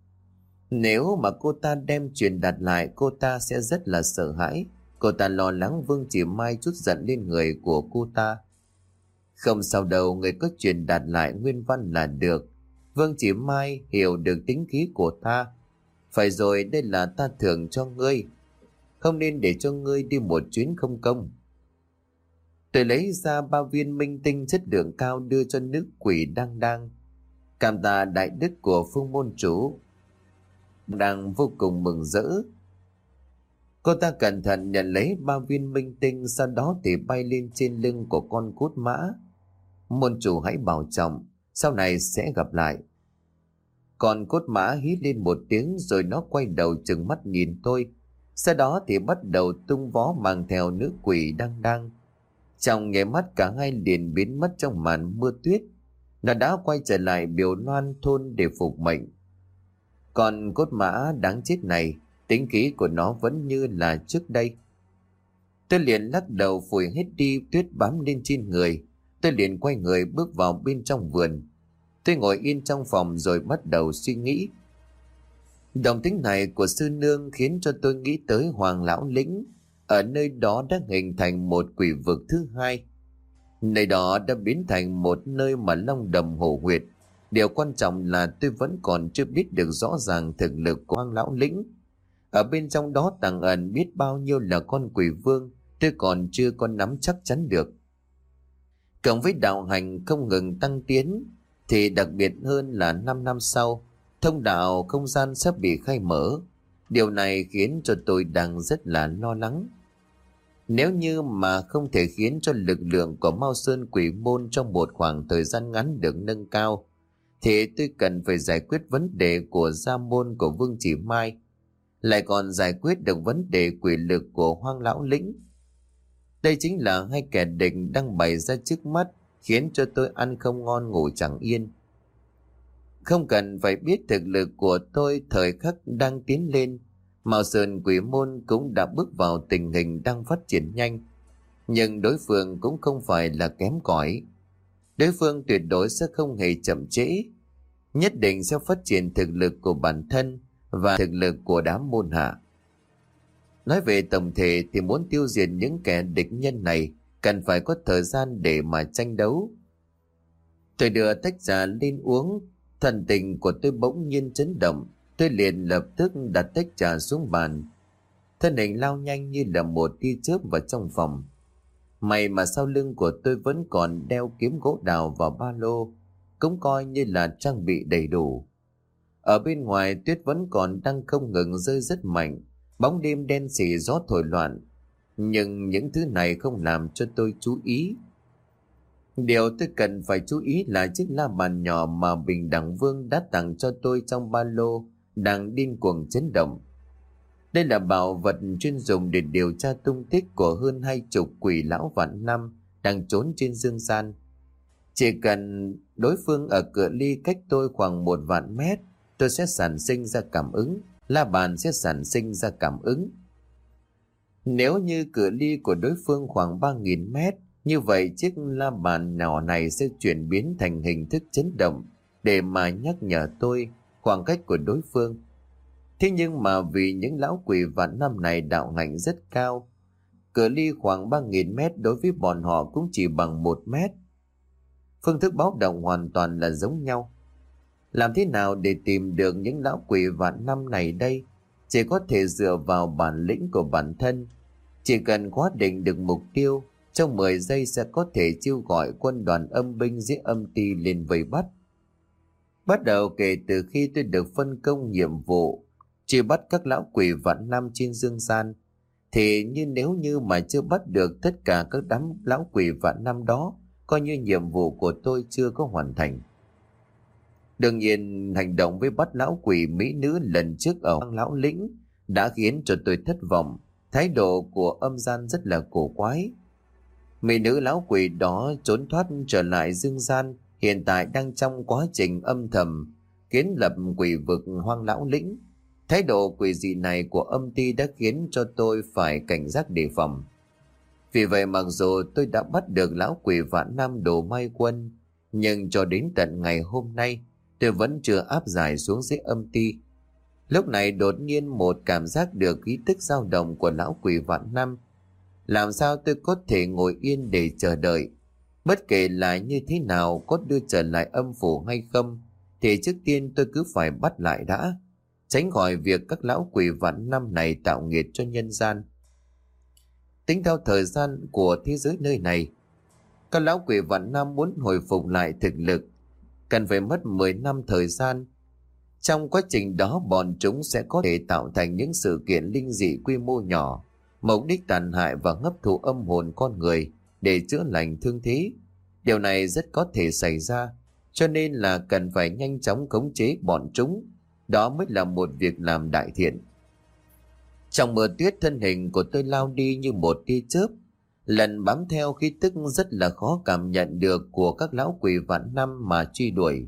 Nếu mà cô ta đem truyền đạt lại, cô ta sẽ rất là sợ hãi. Cô ta lo lắng Vương Chỉ Mai chút giận lên người của cô ta. Không sao đâu, người có truyền đạt lại nguyên văn là được. Vương Chỉ Mai hiểu được tính khí của ta. Phải rồi, đây là ta thưởng cho ngươi. Không nên để cho ngươi đi một chuyến không công. Tôi lấy ra ba viên minh tinh chất lượng cao đưa cho nữ quỷ Đăng Đăng. Cảm tạ đại đức của Phương môn chủ. Đang vô cùng mừng rỡ. Cô ta cẩn thận nhận lấy ba viên minh tinh, sau đó thì bay lên trên lưng của con cốt mã. Môn chủ hãy bảo trọng, sau này sẽ gặp lại. Con cốt mã hí lên một tiếng rồi nó quay đầu trừng mắt nhìn tôi. Sau đó thì bắt đầu tung vó mang theo nữ quỷ Đăng Đăng. Trong nháy mắt cả hai liền biến mất trong màn mưa tuyết. Nó đã quay trở lại Biểu Loan thôn để phục mệnh. Còn cốt mã đáng chết này, tính khí của nó vẫn như là trước đây. Tôi liền lắc đầu phủi hết đi tuyết bám lên trên người. Tôi liền quay người bước vào bên trong vườn. Tôi ngồi yên trong phòng rồi bắt đầu suy nghĩ. Động tĩnh này của sư nương khiến cho tôi nghĩ tới Hoàng Lão Lĩnh. Ở nơi đó đã hình thành một quỷ vực thứ hai. Nơi đó đã biến thành một nơi mà long đầm hổ huyệt. Điều quan trọng là tôi vẫn còn chưa biết được rõ ràng thực lực của Hoang Lão Lĩnh. Ở bên trong đó tàng ẩn biết bao nhiêu là con quỷ vương, tôi còn chưa có nắm chắc chắn được. Cộng với đạo hành không ngừng tăng tiến, thì đặc biệt hơn là 5 năm sau, thông đạo không gian sắp bị khai mở. Điều này khiến cho tôi đang rất là lo lắng. Nếu như mà không thể khiến cho lực lượng của Mao Sơn Quỷ Môn trong một khoảng thời gian ngắn được nâng cao, thì tôi cần phải giải quyết vấn đề của gia môn của Vương Chỉ Mai, lại còn giải quyết được vấn đề quỷ lực của Hoang Lão Lĩnh. Đây chính là hai kẻ địch đang bày ra trước mắt, khiến cho tôi ăn không ngon ngủ chẳng yên. Không cần phải biết thực lực của tôi thời khắc đang tiến lên, Mao Sơn Quỷ Môn cũng đã bước vào tình hình đang phát triển nhanh. Nhưng đối phương cũng không phải là kém cỏi. Đối phương tuyệt đối sẽ không hề chậm trễ, nhất định sẽ phát triển thực lực của bản thân và thực lực của đám môn hạ. Nói về tổng thể thì muốn tiêu diệt những kẻ địch nhân này cần phải có thời gian để mà tranh đấu. Tôi đưa tách trà lên uống, thần tình của tôi bỗng nhiên chấn động. Tôi liền lập tức đặt tách trà xuống bàn, thân hình lao nhanh như là một tia chớp vào trong phòng. May mà sau lưng của tôi vẫn còn đeo kiếm gỗ đào vào ba lô, cũng coi như là trang bị đầy đủ. Ở bên ngoài tuyết vẫn còn đang không ngừng rơi rất mạnh, bóng đêm đen sì, gió thổi loạn. Nhưng những thứ này không làm cho tôi chú ý. Điều tôi cần phải chú ý là chiếc la bàn nhỏ mà Bình Đẳng Vương đã tặng cho tôi trong ba lô đang điên cuồng chấn động. Đây là bảo vật chuyên dùng để điều tra tung tích của hơn hai chục quỷ lão vạn năm đang trốn trên dương gian. Chỉ cần đối phương ở cự ly cách tôi khoảng một vạn mét, tôi sẽ sản sinh ra cảm ứng, la bàn sẽ sản sinh ra cảm ứng. Nếu như cự ly của đối phương khoảng ba nghìn mét, như vậy chiếc la bàn nhỏ này sẽ chuyển biến thành hình thức chấn động để mà nhắc nhở tôi khoảng cách của đối phương. Thế nhưng mà vì những lão quỷ vạn năm này đạo hạnh rất cao, cự ly khoảng ba nghìn mét đối với bọn họ cũng chỉ bằng một mét. Phương thức báo động hoàn toàn là giống nhau. Làm thế nào để tìm được những lão quỷ vạn năm này đây? Chỉ có thể dựa vào bản lĩnh của bản thân. Chỉ cần khóa định được mục tiêu, trong mười giây sẽ có thể chiêu gọi quân đoàn âm binh dưới âm ti lên vây bắt. Bắt đầu kể từ khi tôi được phân công nhiệm vụ truy bắt các lão quỷ vạn năm trên dương gian, thì như nếu như mà chưa bắt được tất cả các đám lão quỷ vạn năm đó, coi như nhiệm vụ của tôi chưa có hoàn thành. Đương nhiên, hành động với bắt lão quỷ mỹ nữ lần trước ở Hoang Lão Lĩnh đã khiến cho tôi thất vọng. Thái độ của âm gian rất là cổ quái. Mỹ nữ lão quỷ đó trốn thoát trở lại dương gian, hiện tại đang trong quá trình âm thầm kiến lập quỷ vực Hoang Lão Lĩnh. Thái độ quỷ dị này của âm ty đã khiến cho tôi phải cảnh giác đề phòng. Vì vậy mặc dù tôi đã bắt được lão quỷ vạn năm Đồ Mai Quân, nhưng cho đến tận ngày hôm nay tôi vẫn chưa áp giải xuống dưới âm ty. Lúc này đột nhiên một cảm giác được khí tức dao động của lão quỷ vạn năm. Làm sao tôi có thể ngồi yên để chờ đợi? Bất kể là như thế nào, có đưa trở lại âm phủ hay không, thì trước tiên tôi cứ phải bắt lại đã, tránh khỏi việc các lão quỷ vạn năm này tạo nghiệt cho nhân gian. Tính theo thời gian của thế giới nơi này, các lão quỷ vạn năm muốn hồi phục lại thực lực cần phải mất mười năm thời gian. Trong quá trình đó bọn chúng sẽ có thể tạo thành những sự kiện linh dị quy mô nhỏ, mục đích tàn hại và hấp thụ âm hồn con người để chữa lành thương thế. Điều này rất có thể xảy ra, cho nên là cần phải nhanh chóng khống chế bọn chúng. Đó mới là một việc làm đại thiện. Trong mưa tuyết, thân hình của tôi lao đi như một tia chớp, lần bám theo khí tức rất là khó cảm nhận được của các lão quỷ vạn năm mà truy đuổi.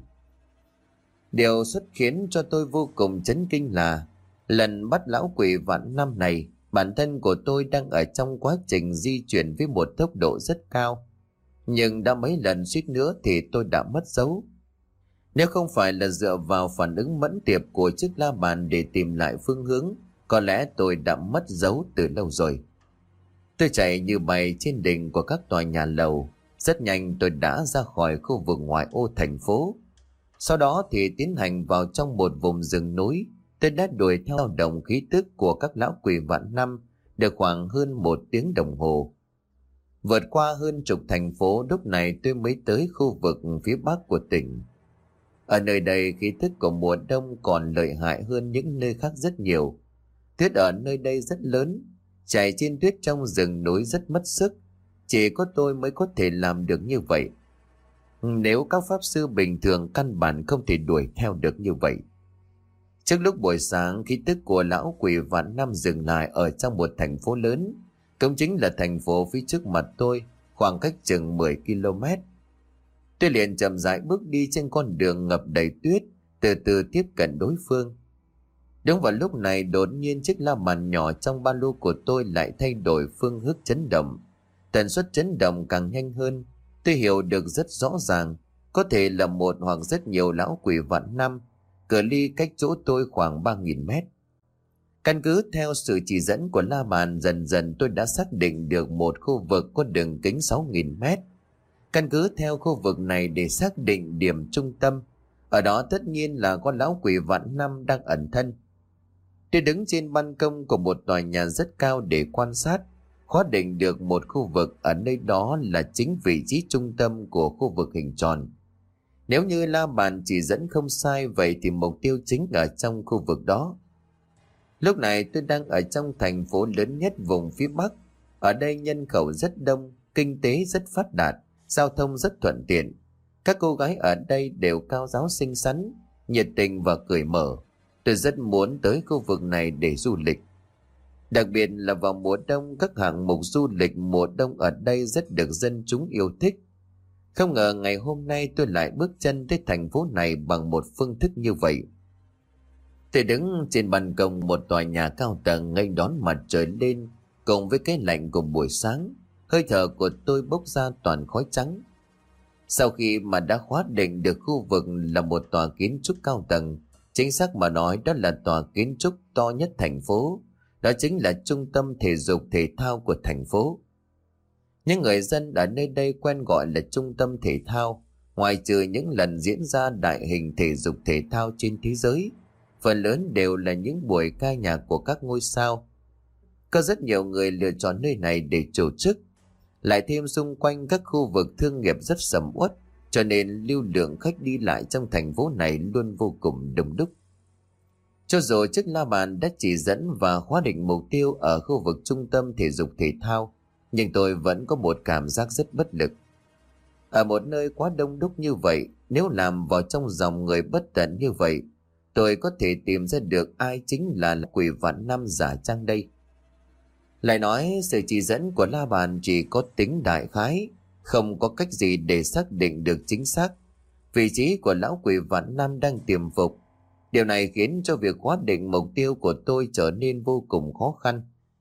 Điều xuất khiến cho tôi vô cùng chấn kinh là lần bắt lão quỷ vạn năm này, bản thân của tôi đang ở trong quá trình di chuyển với một tốc độ rất cao. Nhưng đã mấy lần suýt nữa thì tôi đã mất dấu. Nếu không phải là dựa vào phản ứng mẫn tiệp của chiếc la bàn để tìm lại phương hướng, có lẽ tôi đã mất dấu từ lâu rồi. Tôi chạy như bay trên đỉnh của các tòa nhà lầu, Rất nhanh tôi đã ra khỏi khu vực ngoại ô thành phố. Sau đó thì tiến hành vào trong một vùng rừng núi. Tôi đã đuổi theo đồng khí tức của các lão quỷ vạn năm được khoảng hơn một tiếng đồng hồ. Vượt qua hơn chục thành phố, lúc này tôi mới tới khu vực phía bắc của tỉnh. Ở nơi đây khí tức của mùa đông còn lợi hại hơn những nơi khác rất nhiều. Tuyết ở nơi đây rất lớn, chạy trên tuyết trong rừng núi rất mất sức. Chỉ có tôi mới có thể làm được như vậy. Nếu các pháp sư bình thường căn bản không thể đuổi theo được như vậy. Trước lúc buổi sáng, khí tức của lão quỷ vạn năm dừng lại ở trong một thành phố lớn. Cũng chính là thành phố phía trước mặt tôi, khoảng cách chừng mười ki lô mét. Tôi liền chậm rãi bước đi trên con đường ngập đầy tuyết, từ từ tiếp cận đối phương. Đúng vào lúc này, đột nhiên chiếc la bàn nhỏ trong ba lô của tôi lại thay đổi phương hướng chấn động. Tần suất chấn động càng nhanh hơn. Tôi hiểu được rất rõ ràng, có thể là một hoặc rất nhiều lão quỷ vạn năm, cự ly cách chỗ tôi khoảng ba nghìn mét. Căn cứ theo sự chỉ dẫn của la bàn, dần dần tôi đã xác định được một khu vực có đường kính sáu nghìn mét. Căn cứ theo khu vực này để xác định điểm trung tâm, ở đó tất nhiên là con lão quỷ vạn năm đang ẩn thân. Tôi đứng trên ban công của một tòa nhà rất cao để quan sát, khó định được một khu vực ở nơi đó là chính vị trí trung tâm của khu vực hình tròn. Nếu như la bàn chỉ dẫn không sai, vậy thì mục tiêu chính ở trong khu vực đó. Lúc này tôi đang ở trong thành phố lớn nhất vùng phía Bắc. Ở đây nhân khẩu rất đông, kinh tế rất phát đạt, giao thông rất thuận tiện. Các cô gái ở đây đều cao ráo xinh xắn, nhiệt tình và cởi mở. Tôi rất muốn tới khu vực này để du lịch. Đặc biệt là vào mùa đông, các hạng mục du lịch mùa đông ở đây rất được dân chúng yêu thích. Không ngờ ngày hôm nay tôi lại bước chân tới thành phố này bằng một phương thức như vậy. Tôi đứng trên ban công một tòa nhà cao tầng nghênh đón mặt trời lên, cùng với cái lạnh của buổi sáng, hơi thở của tôi bốc ra toàn khói trắng. Sau khi mà đã khóa định được khu vực là một tòa kiến trúc cao tầng, chính xác mà nói đó là tòa kiến trúc to nhất thành phố, đó chính là trung tâm thể dục thể thao của thành phố. Những người dân ở nơi đây quen gọi là trung tâm thể thao, ngoài trừ những lần diễn ra đại hình thể dục thể thao trên thế giới, phần lớn đều là những buổi ca nhạc của các ngôi sao. Có rất nhiều người lựa chọn nơi này để tổ chức, lại thêm xung quanh các khu vực thương nghiệp rất sầm uất, cho nên lưu lượng khách đi lại trong thành phố này luôn vô cùng đông đúc. Cho dù chiếc la bàn đã chỉ dẫn và khóa định mục tiêu ở khu vực trung tâm thể dục thể thao, nhưng tôi vẫn có một cảm giác rất bất lực. Ở một nơi quá đông đúc như vậy, nếu làm vào trong dòng người bất tận như vậy, tôi có thể tìm ra được ai chính là quỷ vạn năm giả chăng đây? Lại nói sự chỉ dẫn của la bàn chỉ có tính đại khái, không có cách gì để xác định được chính xác vị trí của lão quỷ vạn năm đang tiềm phục. Điều này khiến cho việc khóa định mục tiêu của tôi trở nên vô cùng khó khăn.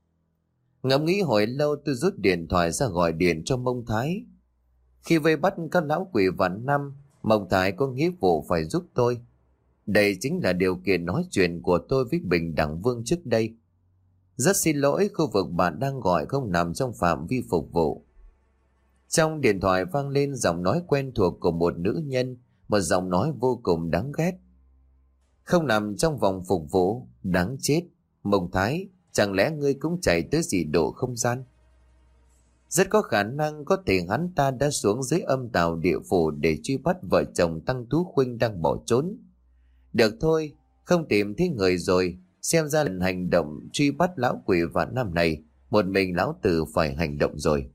Ngẫm nghĩ hồi lâu, tôi rút điện thoại ra gọi điện cho Mông Thái. Khi vây bắt các lão quỷ vạn năm, Mông Thái có nghĩa vụ phải giúp tôi. Đây chính là điều kiện nói chuyện của tôi với Bình Đẳng Vương trước đây. Rất xin lỗi, khu vực bạn đang gọi không nằm trong phạm vi phục vụ. Trong điện thoại vang lên giọng nói quen thuộc của một nữ nhân, một giọng nói vô cùng đáng ghét. Không nằm trong vòng phục vụ, đáng chết. Mông Thái, chẳng lẽ ngươi cũng chạy tới dị độ không gian? Rất có khả năng có thể hắn ta đã xuống dưới âm tào địa phủ để truy bắt vợ chồng Tăng Tú Khuynh đang bỏ trốn. Được thôi, không tìm thấy người rồi, xem ra lần hành động truy bắt lão quỷ vạn năm này, một mình lão tử phải hành động rồi.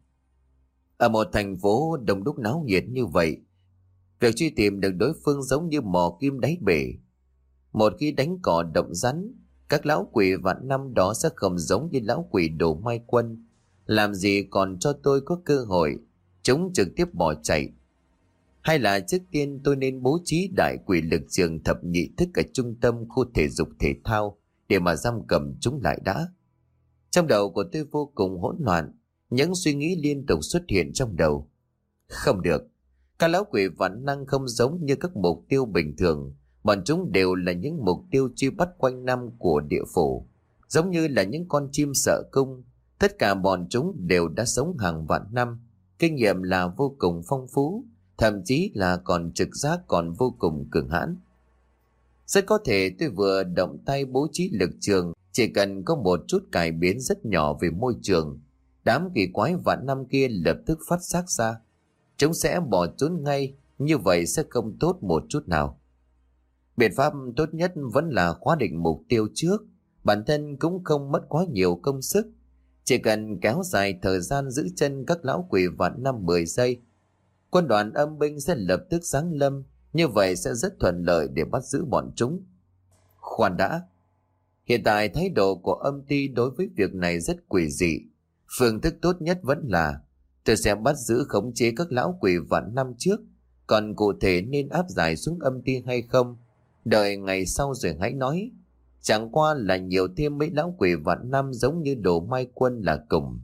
Ở một thành phố đông đúc náo nhiệt như vậy, việc truy tìm được đối phương giống như mò kim đáy bể. Một khi đánh cỏ động rắn, các lão quỷ vạn năm đó sẽ không giống như lão quỷ Đồ Mai Quân. Làm gì còn cho tôi có cơ hội, chúng trực tiếp bỏ chạy. Hay là trước tiên tôi nên bố trí đại quỷ lực trường thập nhị thức ở trung tâm khu thể dục thể thao để mà giam cầm chúng lại đã. Trong đầu của tôi vô cùng hỗn loạn, những suy nghĩ liên tục xuất hiện trong đầu. Không được, các lão quỷ vạn năng không giống như các mục tiêu bình thường. Bọn chúng đều là những mục tiêu truy bắt quanh năm của địa phủ, giống như là những con chim sợ cung. Tất cả bọn chúng đều đã sống hàng vạn năm, kinh nghiệm là vô cùng phong phú, thậm chí là còn trực giác còn vô cùng cường hãn. Rất có thể tôi vừa động tay bố trí lực trường, chỉ cần có một chút cải biến rất nhỏ về môi trường, đám kỳ quái vạn năm kia lập tức phát giác ra. Chúng sẽ bỏ trốn ngay, như vậy sẽ không tốt một chút nào. Biện pháp tốt nhất vẫn là khóa định mục tiêu trước, bản thân cũng không mất quá nhiều công sức. Chỉ cần kéo dài thời gian giữ chân các lão quỷ vạn năm mười giây, quân đoàn âm binh sẽ lập tức giáng lâm, như vậy sẽ rất thuận lợi để bắt giữ bọn chúng. Khoan đã, hiện tại thái độ của âm ty đối với việc này rất quỷ dị. Phương thức tốt nhất vẫn là tôi sẽ bắt giữ khống chế các lão quỷ vạn năm trước, còn cụ thể nên áp giải xuống âm ty hay không, đợi ngày sau rồi hãy nói. Chẳng qua là nhiều thêm mấy lão quỷ vạn năm giống như đồ mai quân là cùng.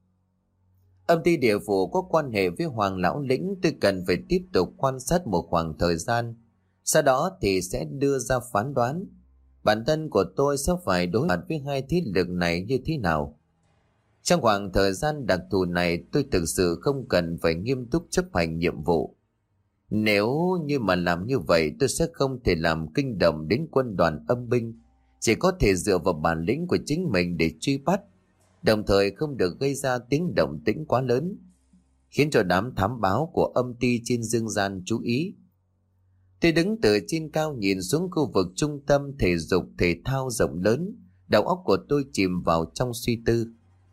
Âm ty địa phủ có quan hệ với Hoàng lão lĩnh, tôi cần phải tiếp tục quan sát một khoảng thời gian, sau đó thì sẽ đưa ra phán đoán. Bản thân của tôi sẽ phải đối mặt với hai thế lực này như thế nào. Trong khoảng thời gian đặc thù này, tôi thực sự không cần phải nghiêm túc chấp hành nhiệm vụ. Nếu như mà làm như vậy, tôi sẽ không thể làm kinh động đến quân đoàn âm binh, chỉ có thể dựa vào bản lĩnh của chính mình để truy bắt, đồng thời không được gây ra tiếng động tĩnh quá lớn, khiến cho đám thám báo của âm ty trên dương gian chú ý. Tôi đứng từ trên cao nhìn xuống khu vực trung tâm thể dục thể thao rộng lớn, đầu óc của tôi chìm vào trong suy tư.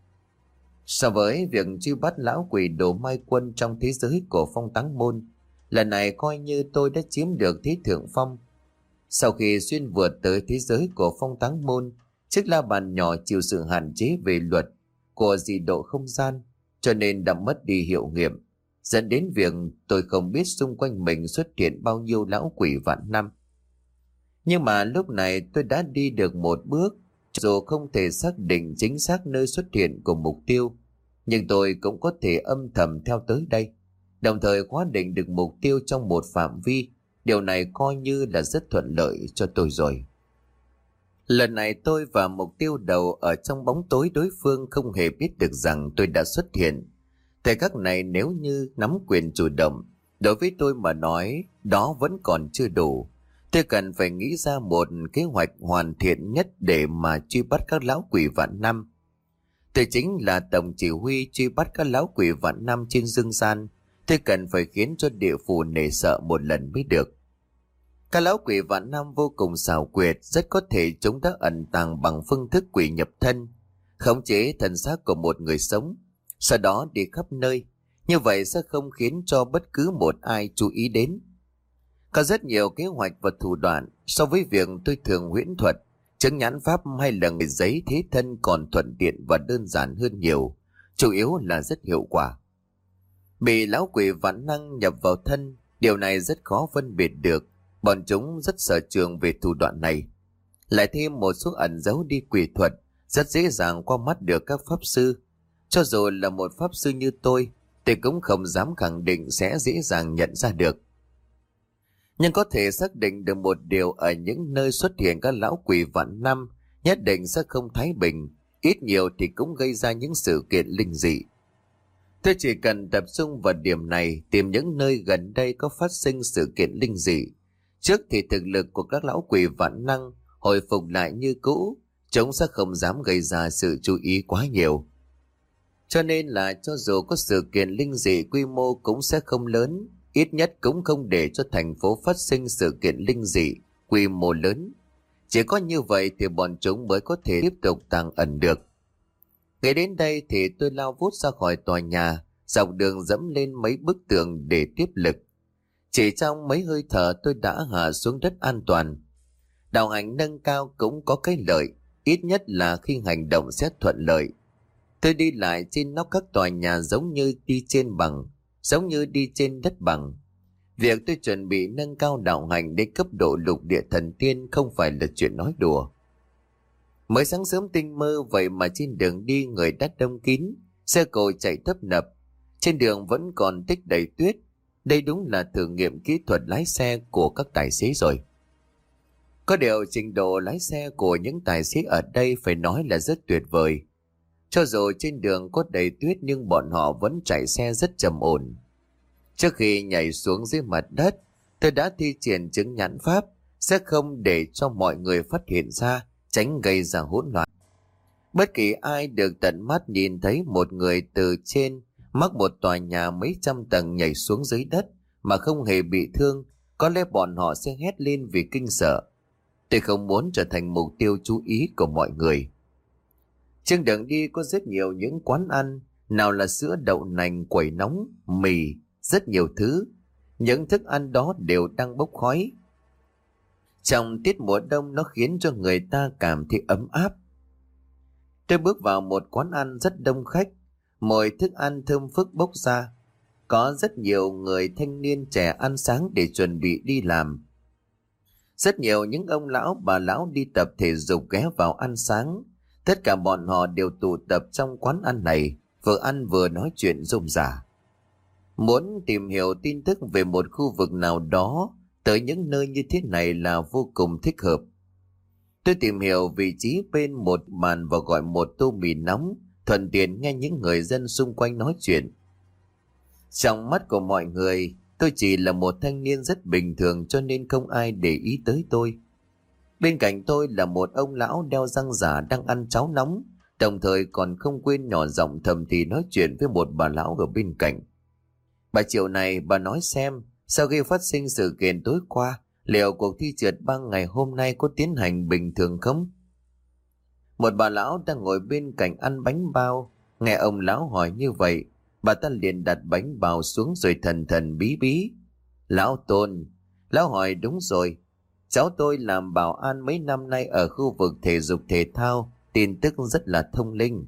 So với việc truy bắt lão quỷ đồ mai quân trong thế giới của Phong Táng Môn, lần này coi như tôi đã chiếm được thế thượng phong. Sau khi xuyên vượt tới thế giới của Phong Táng Môn, chiếc la bàn nhỏ chịu sự hạn chế về luật của dị độ không gian, cho nên đã mất đi hiệu nghiệm, dẫn đến việc tôi không biết xung quanh mình xuất hiện bao nhiêu lão quỷ vạn năm. Nhưng mà lúc này tôi đã đi được một bước, dù không thể xác định chính xác nơi xuất hiện của mục tiêu, nhưng tôi cũng có thể âm thầm theo tới đây, đồng thời khóa định được mục tiêu trong một phạm vi. Điều này coi như là rất thuận lợi cho tôi rồi. Lần này tôi và mục tiêu đầu ở trong bóng tối, đối phương không hề biết được rằng tôi đã xuất hiện. Thời khắc này nếu như nắm quyền chủ động, đối với tôi mà nói, đó vẫn còn chưa đủ. Tôi cần phải nghĩ ra một kế hoạch hoàn thiện nhất để mà truy bắt các lão quỷ vạn năm. Tôi chính là tổng chỉ huy truy bắt các lão quỷ vạn năm trên dương gian. Tôi cần phải khiến cho địa phủ nể sợ một lần mới được. Các lão quỷ vạn năm vô cùng xảo quyệt, rất có thể chúng đã ẩn tàng bằng phương thức quỷ nhập thân, khống chế thân xác của một người sống, sau đó đi khắp nơi. Như vậy sẽ không khiến cho bất cứ một ai chú ý đến. Có rất nhiều kế hoạch và thủ đoạn, so với việc tôi thường huyễn thuật, chứng nhãn pháp hay là người giấy thế thân còn thuận tiện và đơn giản hơn nhiều, chủ yếu là rất hiệu quả. Bị lão quỷ vạn năng nhập vào thân, điều này rất khó phân biệt được. Bọn chúng rất sở trường về thủ đoạn này. Lại thêm một số ẩn giấu đi quỷ thuật, rất dễ dàng qua mắt được các pháp sư. Cho dù là một pháp sư như tôi, thì cũng không dám khẳng định sẽ dễ dàng nhận ra được. Nhưng có thể xác định được một điều, ở những nơi xuất hiện các lão quỷ vạn năm, nhất định sẽ không thái bình, ít nhiều thì cũng gây ra những sự kiện linh dị. Tôi chỉ cần tập trung vào điểm này, tìm những nơi gần đây có phát sinh sự kiện linh dị. Trước thì thực lực của các lão quỷ vạn năng hồi phục lại như cũ, chúng sẽ không dám gây ra sự chú ý quá nhiều. Cho nên là cho dù có sự kiện linh dị, quy mô cũng sẽ không lớn, ít nhất cũng không để cho thành phố phát sinh sự kiện linh dị quy mô lớn. Chỉ có như vậy thì bọn chúng mới có thể tiếp tục tàng ẩn được. Ngay đến đây thì tôi lao vút ra khỏi tòa nhà, dọc đường dẫm lên mấy bức tường để tiếp lực. Chỉ trong mấy hơi thở tôi đã hạ xuống đất an toàn. Đạo hành nâng cao cũng có cái lợi, ít nhất là khi hành động sẽ thuận lợi. Tôi đi lại trên nóc các tòa nhà giống như đi trên bằng, giống như đi trên đất bằng. Việc tôi chuẩn bị nâng cao đạo hành đến cấp độ lục địa thần tiên không phải là chuyện nói đùa. Mới sáng sớm tinh mơ vậy mà trên đường đi người đã đông kín, xe cộ chạy tấp nập, trên đường vẫn còn tích đầy tuyết. Đây đúng là thử nghiệm kỹ thuật lái xe của các tài xế rồi. Có điều trình độ lái xe của những tài xế ở đây phải nói là rất tuyệt vời. Cho dù trên đường có đầy tuyết nhưng bọn họ vẫn chạy xe rất trầm ổn. Trước khi nhảy xuống dưới mặt đất, tôi đã thi triển chứng nhãn pháp sẽ không để cho mọi người phát hiện ra, tránh gây ra hỗn loạn. Bất kỳ ai được tận mắt nhìn thấy một người từ trên mắc một tòa nhà mấy trăm tầng nhảy xuống dưới đất mà không hề bị thương, có lẽ bọn họ sẽ hét lên vì kinh sợ. Tôi không muốn trở thành mục tiêu chú ý của mọi người. Trên đường đi có rất nhiều những quán ăn, nào là sữa đậu nành, quẩy nóng, mì, rất nhiều thứ. Những thức ăn đó đều đang bốc khói. Trong tiết mùa đông nó khiến cho người ta cảm thấy ấm áp. Tôi bước vào một quán ăn rất đông khách, mùi thức ăn thơm phức bốc ra. Có rất nhiều người thanh niên trẻ ăn sáng để chuẩn bị đi làm. Rất nhiều những ông lão bà lão đi tập thể dục ghé vào ăn sáng. Tất cả bọn họ đều tụ tập trong quán ăn này, vừa ăn vừa nói chuyện rôm rả. Muốn tìm hiểu tin tức về một khu vực nào đó, tới những nơi như thế này là vô cùng thích hợp. Tôi tìm hiểu vị trí bên một bàn và gọi một tô mì nóng, thuận tiện nghe những người dân xung quanh nói chuyện. Trong mắt của mọi người, tôi chỉ là một thanh niên rất bình thường cho nên không ai để ý tới tôi. Bên cạnh tôi là một ông lão đeo răng giả đang ăn cháo nóng, đồng thời còn không quên nhỏ giọng thầm thì nói chuyện với một bà lão ở bên cạnh. Bà Triệu này, bà nói xem, sau khi phát sinh sự kiện tối qua, liệu cuộc thi trượt băng ngày hôm nay có tiến hành bình thường không? Một bà lão đang ngồi bên cạnh ăn bánh bao, nghe ông lão hỏi như vậy, bà ta liền đặt bánh bao xuống rồi thần thần bí bí. Lão Tôn, lão hỏi đúng rồi, cháu tôi làm bảo an mấy năm nay ở khu vực thể dục thể thao, tin tức rất là thông linh.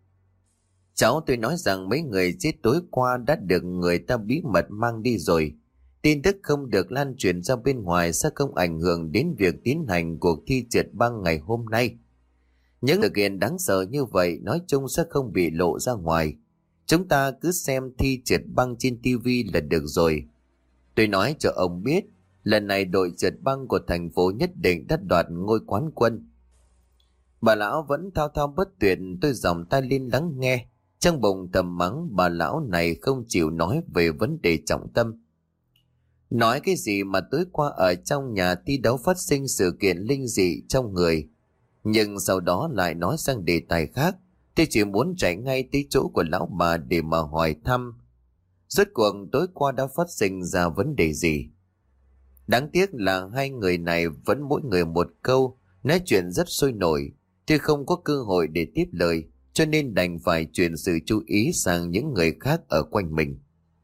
Cháu tôi nói rằng mấy người chết tối qua đã được người ta bí mật mang đi rồi. Tin tức không được lan truyền ra bên ngoài sẽ không ảnh hưởng đến việc tiến hành cuộc thi trượt băng ngày hôm nay. Những sự kiện đáng sợ như vậy nói chung sẽ không bị lộ ra ngoài. Chúng ta cứ xem thi trượt băng trên tivi là được rồi. Tôi nói cho ông biết, lần này đội trượt băng của thành phố nhất định đã đoạt ngôi quán quân. Bà lão vẫn thao thao bất tuyệt, tôi dòng tai lên lắng nghe. Trong bụng thầm mắng bà lão này không chịu nói về vấn đề trọng tâm. Nói cái gì mà tối qua ở trong nhà thi đấu phát sinh sự kiện linh dị trong người. Nhưng sau đó lại nói sang đề tài khác. Tôi chỉ muốn chạy ngay tới chỗ của lão bà để mà hỏi thăm. Rốt cuộc tối qua đã phát sinh ra vấn đề gì? Đáng tiếc là hai người này vẫn mỗi người một câu, nói chuyện rất sôi nổi. Tôi không có cơ hội để tiếp lời, cho nên đành phải chuyển sự chú ý sang những người khác ở quanh mình.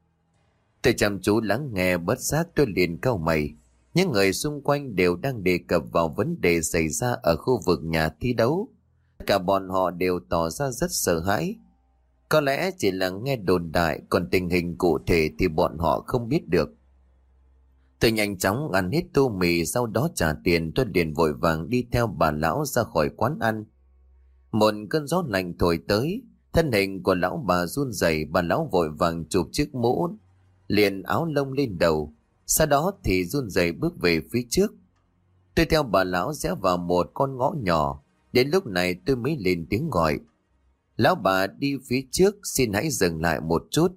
Tôi chăm chú lắng nghe, bất giác tôi liền cau mày. Những người xung quanh đều đang đề cập vào vấn đề xảy ra ở khu vực nhà thi đấu. Tất cả bọn họ đều tỏ ra rất sợ hãi. Có lẽ chỉ là nghe đồn đại, còn tình hình cụ thể thì bọn họ không biết được. Tôi nhanh chóng ăn hết tô mì, sau đó trả tiền. Tôi liền vội vàng đi theo bà lão ra khỏi quán ăn. Một cơn gió lạnh thổi tới, thân hình của lão bà run rẩy, bà lão vội vàng chụp chiếc mũ liền áo lông lên đầu, sau đó thì run rẩy bước về phía trước. Tôi theo bà lão rẽ vào một con ngõ nhỏ, đến lúc này tôi mới lên tiếng gọi. Lão bà đi phía trước, xin hãy dừng lại một chút.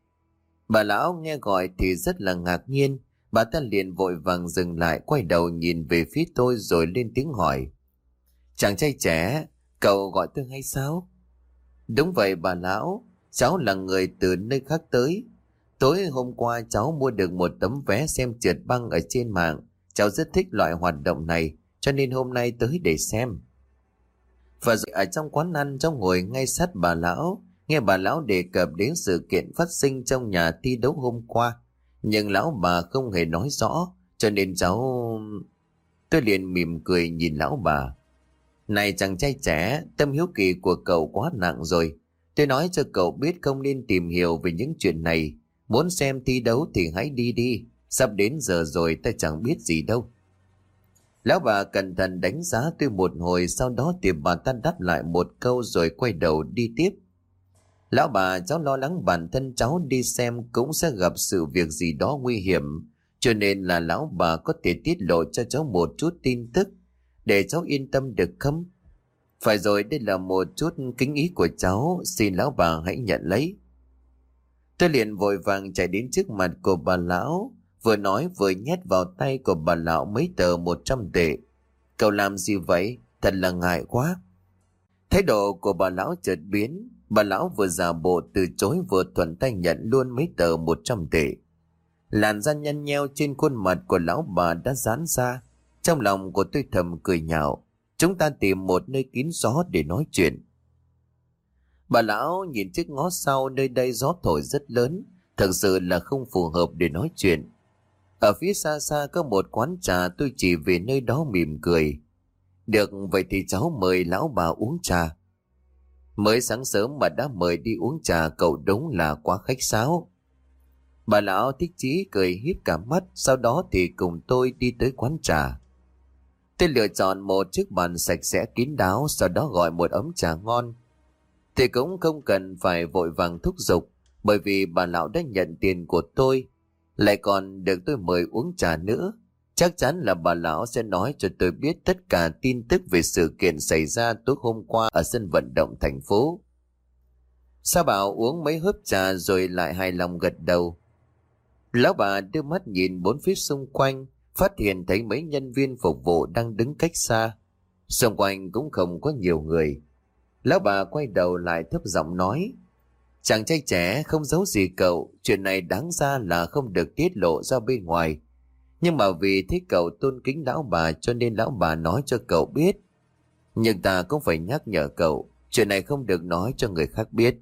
Bà lão nghe gọi thì rất là ngạc nhiên, bà ta liền vội vàng dừng lại, quay đầu nhìn về phía tôi rồi lên tiếng hỏi. Chàng trai trẻ, cậu gọi tôi hay sao? Đúng vậy bà lão, cháu là người từ nơi khác tới. Tối hôm qua cháu mua được một tấm vé xem trượt băng ở trên mạng. Cháu rất thích loại hoạt động này, cho nên hôm nay tới để xem. Và rồi ở trong quán ăn, cháu ngồi ngay sát bà lão, nghe bà lão đề cập đến sự kiện phát sinh trong nhà thi đấu hôm qua. Nhưng lão bà không hề nói rõ, cho nên cháu... Tôi liền mỉm cười nhìn lão bà. Này chàng trai trẻ, tâm hiếu kỳ của cậu quá nặng rồi. Tôi nói cho cậu biết không nên tìm hiểu về những chuyện này. Muốn xem thi đấu thì hãy đi đi. Sắp đến giờ rồi ta chẳng biết gì đâu. Lão bà cẩn thận đánh giá tôi một hồi, sau đó thì bà ta đáp lại một câu rồi quay đầu đi tiếp. Lão bà, cháu lo lắng bản thân cháu đi xem cũng sẽ gặp sự việc gì đó nguy hiểm. Cho nên là lão bà có thể tiết lộ cho cháu một chút tin tức để cháu yên tâm được không? Phải rồi, đây là một chút kính ý của cháu, xin lão bà hãy nhận lấy. Tôi liền vội vàng chạy đến trước mặt của bà lão, vừa nói vừa nhét vào tay của bà lão mấy tờ một trăm tệ. Cậu làm gì vậy? Thật là ngại quá. Thái độ của bà lão chợt biến, bà lão vừa giả bộ từ chối vừa thuận tay nhận luôn mấy tờ một trăm tệ. Làn da nhăn nheo trên khuôn mặt của lão bà đã giãn ra. Trong lòng của tôi thầm cười nhạo. Chúng ta tìm một nơi kín gió để nói chuyện. Bà lão nhìn chiếc ngó sau, nơi đây gió thổi rất lớn, thật sự là không phù hợp để nói chuyện. Ở phía xa xa có một quán trà, tôi chỉ về nơi đó mỉm cười. Được, vậy thì cháu mời lão bà uống trà. Mới sáng sớm mà đã mời đi uống trà, cậu đúng là quá khách sáo. Bà lão thích chí cười híp cả mắt, sau đó thì cùng tôi đi tới quán trà. Tôi lựa chọn một chiếc bàn sạch sẽ kín đáo, sau đó gọi một ấm trà ngon. Thì cũng không cần phải vội vàng thúc giục, bởi vì bà lão đã nhận tiền của tôi, lại còn được tôi mời uống trà nữa. Chắc chắn là bà lão sẽ nói cho tôi biết tất cả tin tức về sự kiện xảy ra tối hôm qua ở sân vận động thành phố. Sa Bảo uống mấy hớp trà rồi lại hài lòng gật đầu. Lão bà đưa mắt nhìn bốn phía xung quanh, phát hiện thấy mấy nhân viên phục vụ đang đứng cách xa. Xung quanh cũng không có nhiều người. Lão bà quay đầu lại thấp giọng nói: Chàng trai trẻ không giấu gì cậu, chuyện này đáng ra là không được tiết lộ ra bên ngoài. Nhưng mà vì thích cậu tôn kính lão bà cho nên lão bà nói cho cậu biết. Nhưng ta cũng phải nhắc nhở cậu, chuyện này không được nói cho người khác biết.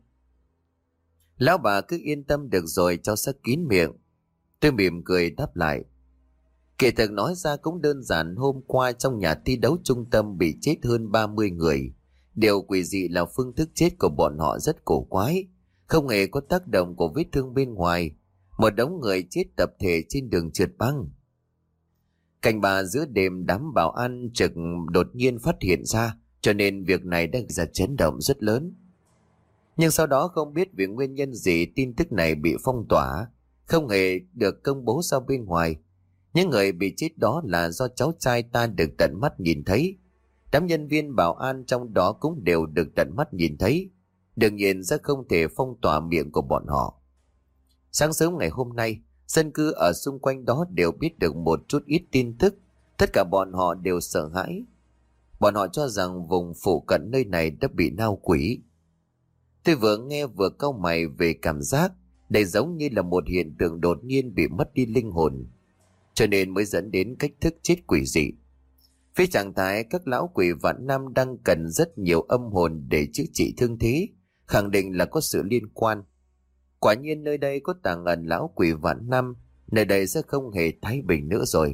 Lão bà cứ yên tâm được rồi, cháu sẽ kín miệng. Tôi mỉm cười đáp lại. Kể thực nói ra cũng đơn giản, hôm qua trong nhà thi đấu trung tâm bị chết hơn ba mươi người. Điều quỷ dị là phương thức chết của bọn họ rất cổ quái, không hề có tác động của vết thương bên ngoài. Một đống người chết tập thể trên đường trượt băng. Canh bà giữa đêm đám bảo an trực đột nhiên phát hiện ra, cho nên việc này đã gây ra chấn động rất lớn. Nhưng sau đó không biết vì nguyên nhân gì tin tức này bị phong tỏa, không hề được công bố ra bên ngoài. Những người bị chết đó là do cháu trai ta được tận mắt nhìn thấy. Đám nhân viên bảo an trong đó cũng đều được tận mắt nhìn thấy. Đương nhiên sẽ không thể phong tỏa miệng của bọn họ. Sáng sớm ngày hôm nay, dân cư ở xung quanh đó đều biết được một chút ít tin tức. Tất cả bọn họ đều sợ hãi. Bọn họ cho rằng vùng phụ cận nơi này đã bị nao quỷ. Tôi vừa nghe vừa cau mày về cảm giác đây giống như là một hiện tượng đột nhiên bị mất đi linh hồn, cho nên mới dẫn đến cách thức chết quỷ dị. Phía trạng thái các lão quỷ vạn năm đang cần rất nhiều âm hồn để chữa trị thương thế, khẳng định là có sự liên quan. Quả nhiên nơi đây có tàng ẩn lão quỷ vạn năm, nơi đây sẽ không hề thái bình nữa rồi.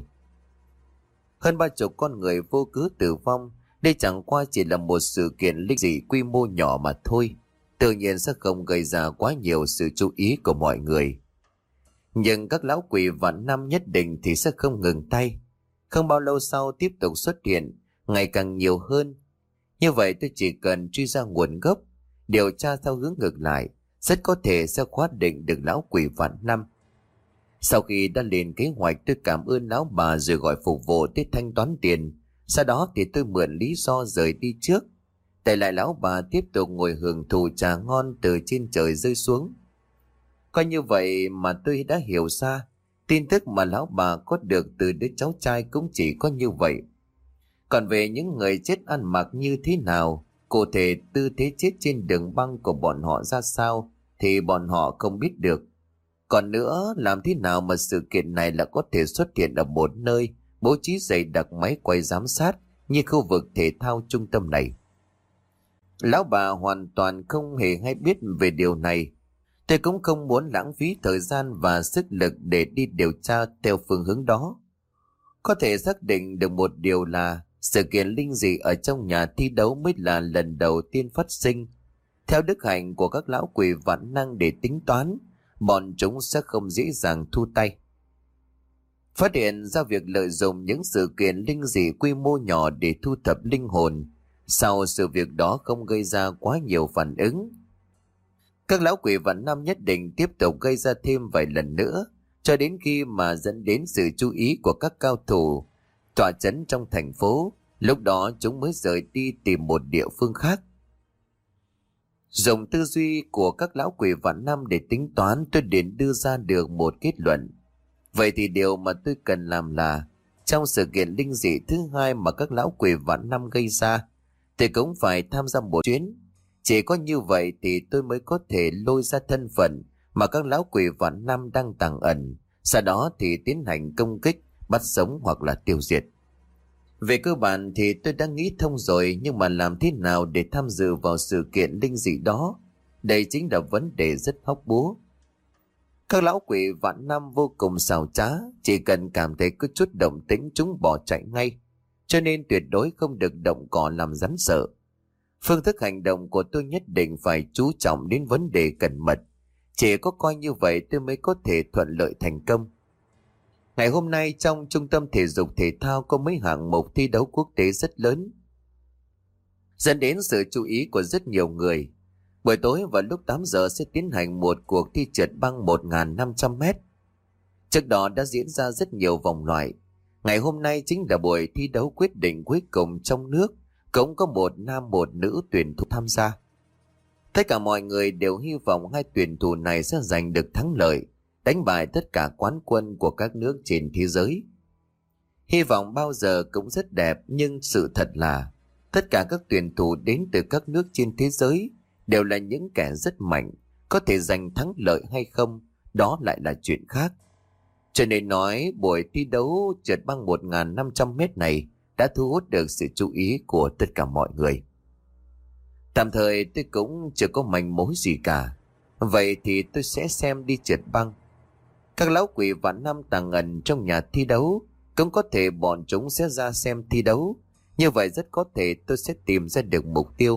Hơn ba chục con người vô cớ tử vong, đây chẳng qua chỉ là một sự kiện linh dị quy mô nhỏ mà thôi, tự nhiên sẽ không gây ra quá nhiều sự chú ý của mọi người. Nhưng các lão quỷ vạn năm nhất định thì sẽ không ngừng tay. Không bao lâu sau tiếp tục xuất hiện, ngày càng nhiều hơn. Như vậy tôi chỉ cần truy ra nguồn gốc, điều tra theo hướng ngược lại, rất có thể sẽ khóa định được lão quỷ vạn năm. Sau khi đã lên kế hoạch, tôi cảm ơn lão bà rồi gọi phục vụ tới thanh toán tiền. Sau đó thì tôi mượn lý do rời đi trước. Để lại lão bà tiếp tục ngồi hưởng thụ trà ngon từ trên trời rơi xuống. Coi như vậy mà tôi đã hiểu ra, tin tức mà lão bà có được từ đứa cháu trai cũng chỉ có như vậy. Còn về những người chết ăn mặc như thế nào, cụ thể tư thế chết trên đường băng của bọn họ ra sao thì bọn họ không biết được. Còn nữa, làm thế nào mà sự kiện này là có thể xuất hiện ở một nơi bố trí dày đặc máy quay giám sát như khu vực thể thao trung tâm này? Lão bà hoàn toàn không hề hay biết về điều này. Tôi cũng không muốn lãng phí thời gian và sức lực để đi điều tra theo phương hướng đó. Có thể xác định được một điều là sự kiện linh dị ở trong nhà thi đấu mới là lần đầu tiên phát sinh. Theo đức hạnh của các lão quỷ vạn năng để tính toán, bọn chúng sẽ không dễ dàng thu tay. Phát hiện ra việc lợi dụng những sự kiện linh dị quy mô nhỏ để thu thập linh hồn, sau sự việc đó không gây ra quá nhiều phản ứng. Các lão quỷ vạn năm nhất định tiếp tục gây ra thêm vài lần nữa, cho đến khi mà dẫn đến sự chú ý của các cao thủ tọa chấn trong thành phố, Lúc đó chúng mới rời đi tìm một địa phương khác. Dùng tư duy của các lão quỷ vạn năm để tính toán, tôi đến đưa ra được một kết luận. Vậy thì điều mà tôi cần làm là, trong sự kiện linh dị thứ hai mà các lão quỷ vạn năm gây ra, thì cũng phải tham gia một chuyến. Chỉ có như vậy thì tôi mới có thể lôi ra thân phận mà các lão quỷ vạn năm đang tàng ẩn, sau đó thì tiến hành công kích, bắt sống hoặc là tiêu diệt. Về cơ bản thì tôi đã nghĩ thông rồi, nhưng mà làm thế nào để tham dự vào sự kiện linh dị đó? Đây chính là vấn đề rất hóc búa. Các lão quỷ vạn năm vô cùng xảo trá, chỉ cần cảm thấy có chút động tĩnh chúng bỏ chạy ngay, cho nên tuyệt đối không được động cỏ làm rắn sợ. Phương thức hành động của tôi nhất định phải chú trọng đến vấn đề cẩn mật, chỉ có coi như vậy tôi mới có thể thuận lợi thành công. Ngày hôm nay trong trung tâm thể dục thể thao có mấy hạng mục thi đấu quốc tế rất lớn, dẫn đến sự chú ý của rất nhiều người. Buổi tối vào lúc tám giờ sẽ tiến hành một cuộc thi trượt băng một nghìn năm trăm mét. Trước đó đã diễn ra rất nhiều vòng loại. Ngày hôm nay chính là buổi thi đấu quyết định cuối cùng trong nước, cũng có một nam một nữ tuyển thủ tham gia. Tất cả mọi người đều hy vọng hai tuyển thủ này sẽ giành được thắng lợi, đánh bại tất cả quán quân của các nước trên thế giới. Hy vọng bao giờ cũng rất đẹp, nhưng sự thật là tất cả các tuyển thủ đến từ các nước trên thế giới đều là những kẻ rất mạnh, có thể giành thắng lợi hay không, đó lại là chuyện khác. Cho nên nói buổi thi đấu trượt băng một nghìn năm trăm mét này đã thu hút được sự chú ý của tất cả mọi người. Tạm thời tôi cũng chưa có manh mối gì cả, vậy thì tôi sẽ xem đi trượt băng. Các lão quỷ vạn năm tàng ẩn trong nhà thi đấu, cũng có thể bọn chúng sẽ ra xem thi đấu. Như vậy rất có thể tôi sẽ tìm ra được mục tiêu.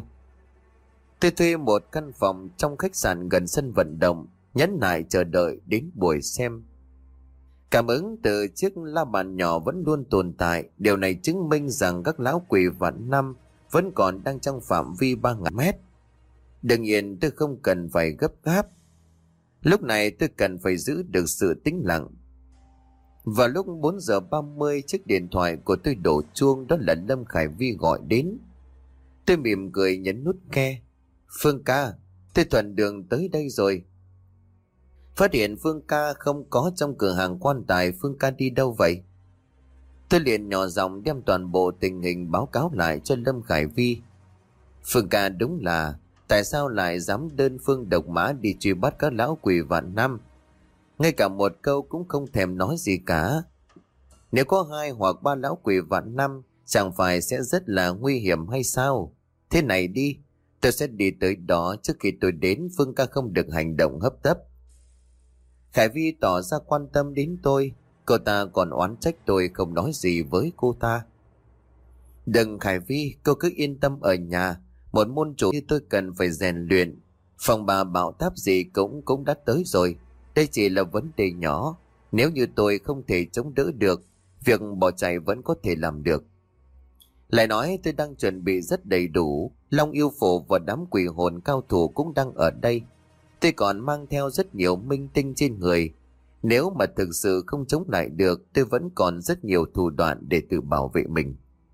Tôi thuê một căn phòng trong khách sạn gần sân vận động, nhẫn nại chờ đợi đến buổi xem. Cảm ứng từ chiếc la bàn nhỏ vẫn luôn tồn tại. Điều này chứng minh rằng các lão quỷ vạn năm vẫn còn đang trong phạm vi ba nghìn mét. Đương nhiên tôi không cần phải gấp gáp. Lúc này tôi cần phải giữ được sự tĩnh lặng. Vào lúc bốn giờ ba mươi, chiếc điện thoại của tôi đổ chuông, đó là Lâm Khải Vi gọi đến. Tôi mỉm cười nhấn nút nghe. Phương ca, tôi thuận đường tới đây rồi. Phát hiện Phương ca không có trong cửa hàng quan tài. Phương ca đi đâu vậy? Tôi liền nhỏ giọng đem toàn bộ tình hình báo cáo lại cho Lâm Khải Vi. Phương ca đúng là, tại sao lại dám đơn phương độc mã đi truy bắt các lão quỷ vạn năm? Ngay cả một câu cũng không thèm nói gì cả. Nếu có hai hoặc ba lão quỷ vạn năm, chẳng phải sẽ rất là nguy hiểm hay sao? Thế này đi, tôi sẽ đi tới đó, trước khi tôi đến Phương ca không được hành động hấp tấp. Khải Vi tỏ ra quan tâm đến tôi. Cô ta còn oán trách tôi không nói gì với cô ta. Đừng Khải Vi, cô cứ yên tâm ở nhà. Một môn chủ như tôi cần phải rèn luyện. Phòng bà bảo tháp gì cũng cũng đã tới rồi. Đây chỉ là vấn đề nhỏ. Nếu như tôi không thể chống đỡ được, việc bỏ chạy vẫn có thể làm được. Lại nói tôi đang chuẩn bị rất đầy đủ. Long yêu phổ và đám quỷ hồn cao thủ cũng đang ở đây. Tôi còn mang theo rất nhiều minh tinh trên người. Nếu mà thực sự không chống lại được, tôi vẫn còn rất nhiều thủ đoạn để tự bảo vệ mình.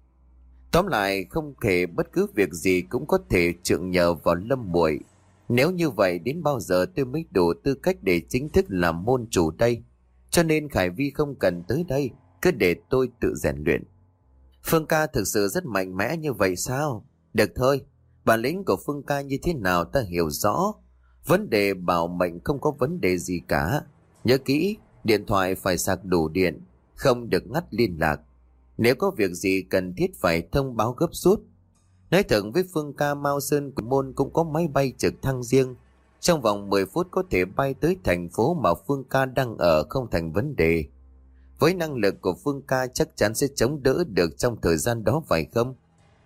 Tóm lại, không thể bất cứ việc gì cũng có thể trượng nhờ vào Lâm Muội. Nếu như vậy, đến bao giờ tôi mới đủ tư cách để chính thức làm môn chủ đây? Cho nên Khải Vi không cần tới đây, cứ để tôi tự rèn luyện. Phương ca thực sự rất mạnh mẽ như vậy sao? Được thôi, bản lĩnh của Phương ca như thế nào ta hiểu rõ. Vấn đề bảo mệnh không có vấn đề gì cả. Nhớ kỹ, điện thoại phải sạc đủ điện, không được ngắt liên lạc. Nếu có việc gì cần thiết phải thông báo gấp rút. Nói thật với Phương ca, Mao Sơn của môn cũng có máy bay trực thăng riêng. Trong vòng mười phút có thể bay tới thành phố mà Phương ca đang ở, không thành vấn đề. Với năng lực của Phương ca chắc chắn sẽ chống đỡ được trong thời gian đó phải không?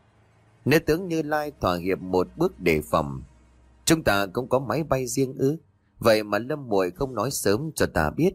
Nếu tướng Như Lai thỏa hiệp một bước đề phòng, chúng ta cũng có máy bay riêng ư? Vậy mà Lâm Muội không nói sớm cho ta biết.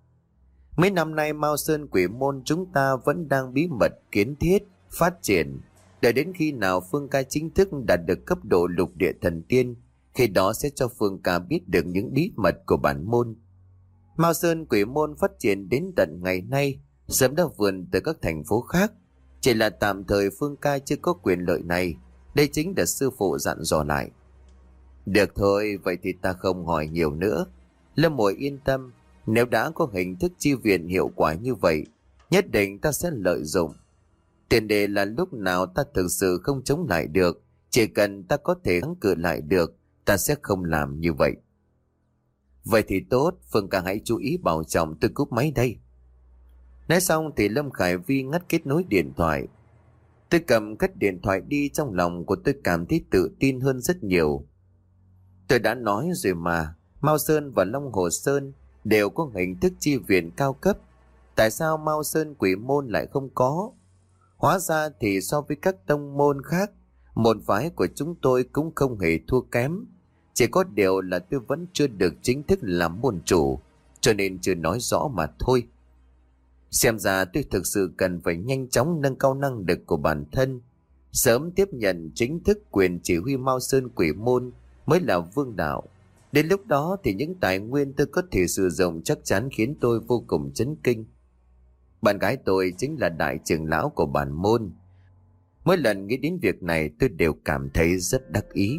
Mấy năm nay Mao Sơn Quỷ Môn chúng ta vẫn đang bí mật kiến thiết, phát triển. Đợi đến khi nào Phương ca chính thức đạt được cấp độ lục địa thần tiên, khi đó sẽ cho Phương ca biết được những bí mật của bản môn. Mao Sơn Quỷ Môn phát triển đến tận ngày nay, sớm đã vươn tới các thành phố khác. Chỉ là tạm thời Phương ca chưa có quyền lợi này. Đây chính là sư phụ dặn dò lại. Được thôi, vậy thì ta không hỏi nhiều nữa. Lâm Mùi yên tâm, nếu đã có hình thức chi viện hiệu quả như vậy, nhất định ta sẽ lợi dụng. Tiền đề là lúc nào ta thực sự không chống lại được, chỉ cần ta có thể kháng cự lại được, ta sẽ không làm như vậy. Vậy thì tốt, Phương ca hãy chú ý bảo trọng, tôi cúp máy đây. Nói xong thì Lâm Khải Vi ngắt kết nối điện thoại. Tôi cầm cất điện thoại đi, trong lòng của tôi cảm thấy tự tin hơn rất nhiều. Tôi đã nói rồi mà, Mao Sơn và Long Hồ Sơn đều có hình thức chi viện cao cấp. Tại sao Mao Sơn Quỷ Môn lại không có? Hóa ra thì so với các tông môn khác, môn phái của chúng tôi cũng không hề thua kém. Chỉ có điều là tôi vẫn chưa được chính thức làm môn chủ, cho nên chưa nói rõ mà thôi. Xem ra tôi thực sự cần phải nhanh chóng nâng cao năng lực của bản thân, sớm tiếp nhận chính thức quyền chỉ huy Mao Sơn Quỷ Môn mới là vương đạo. Đến lúc đó thì những tài nguyên tôi có thể sử dụng chắc chắn khiến tôi vô cùng chấn kinh. Bạn gái tôi chính là đại trưởng lão của bản môn. Mỗi lần nghĩ đến việc này tôi đều cảm thấy rất đắc ý.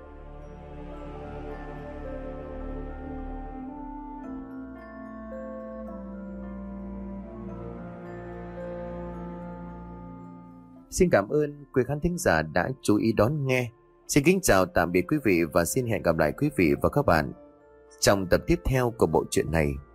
Xin cảm ơn quý khán thính giả đã chú ý đón nghe. Xin kính chào tạm biệt quý vị và xin hẹn gặp lại quý vị và các bạn trong tập tiếp theo của bộ truyện này.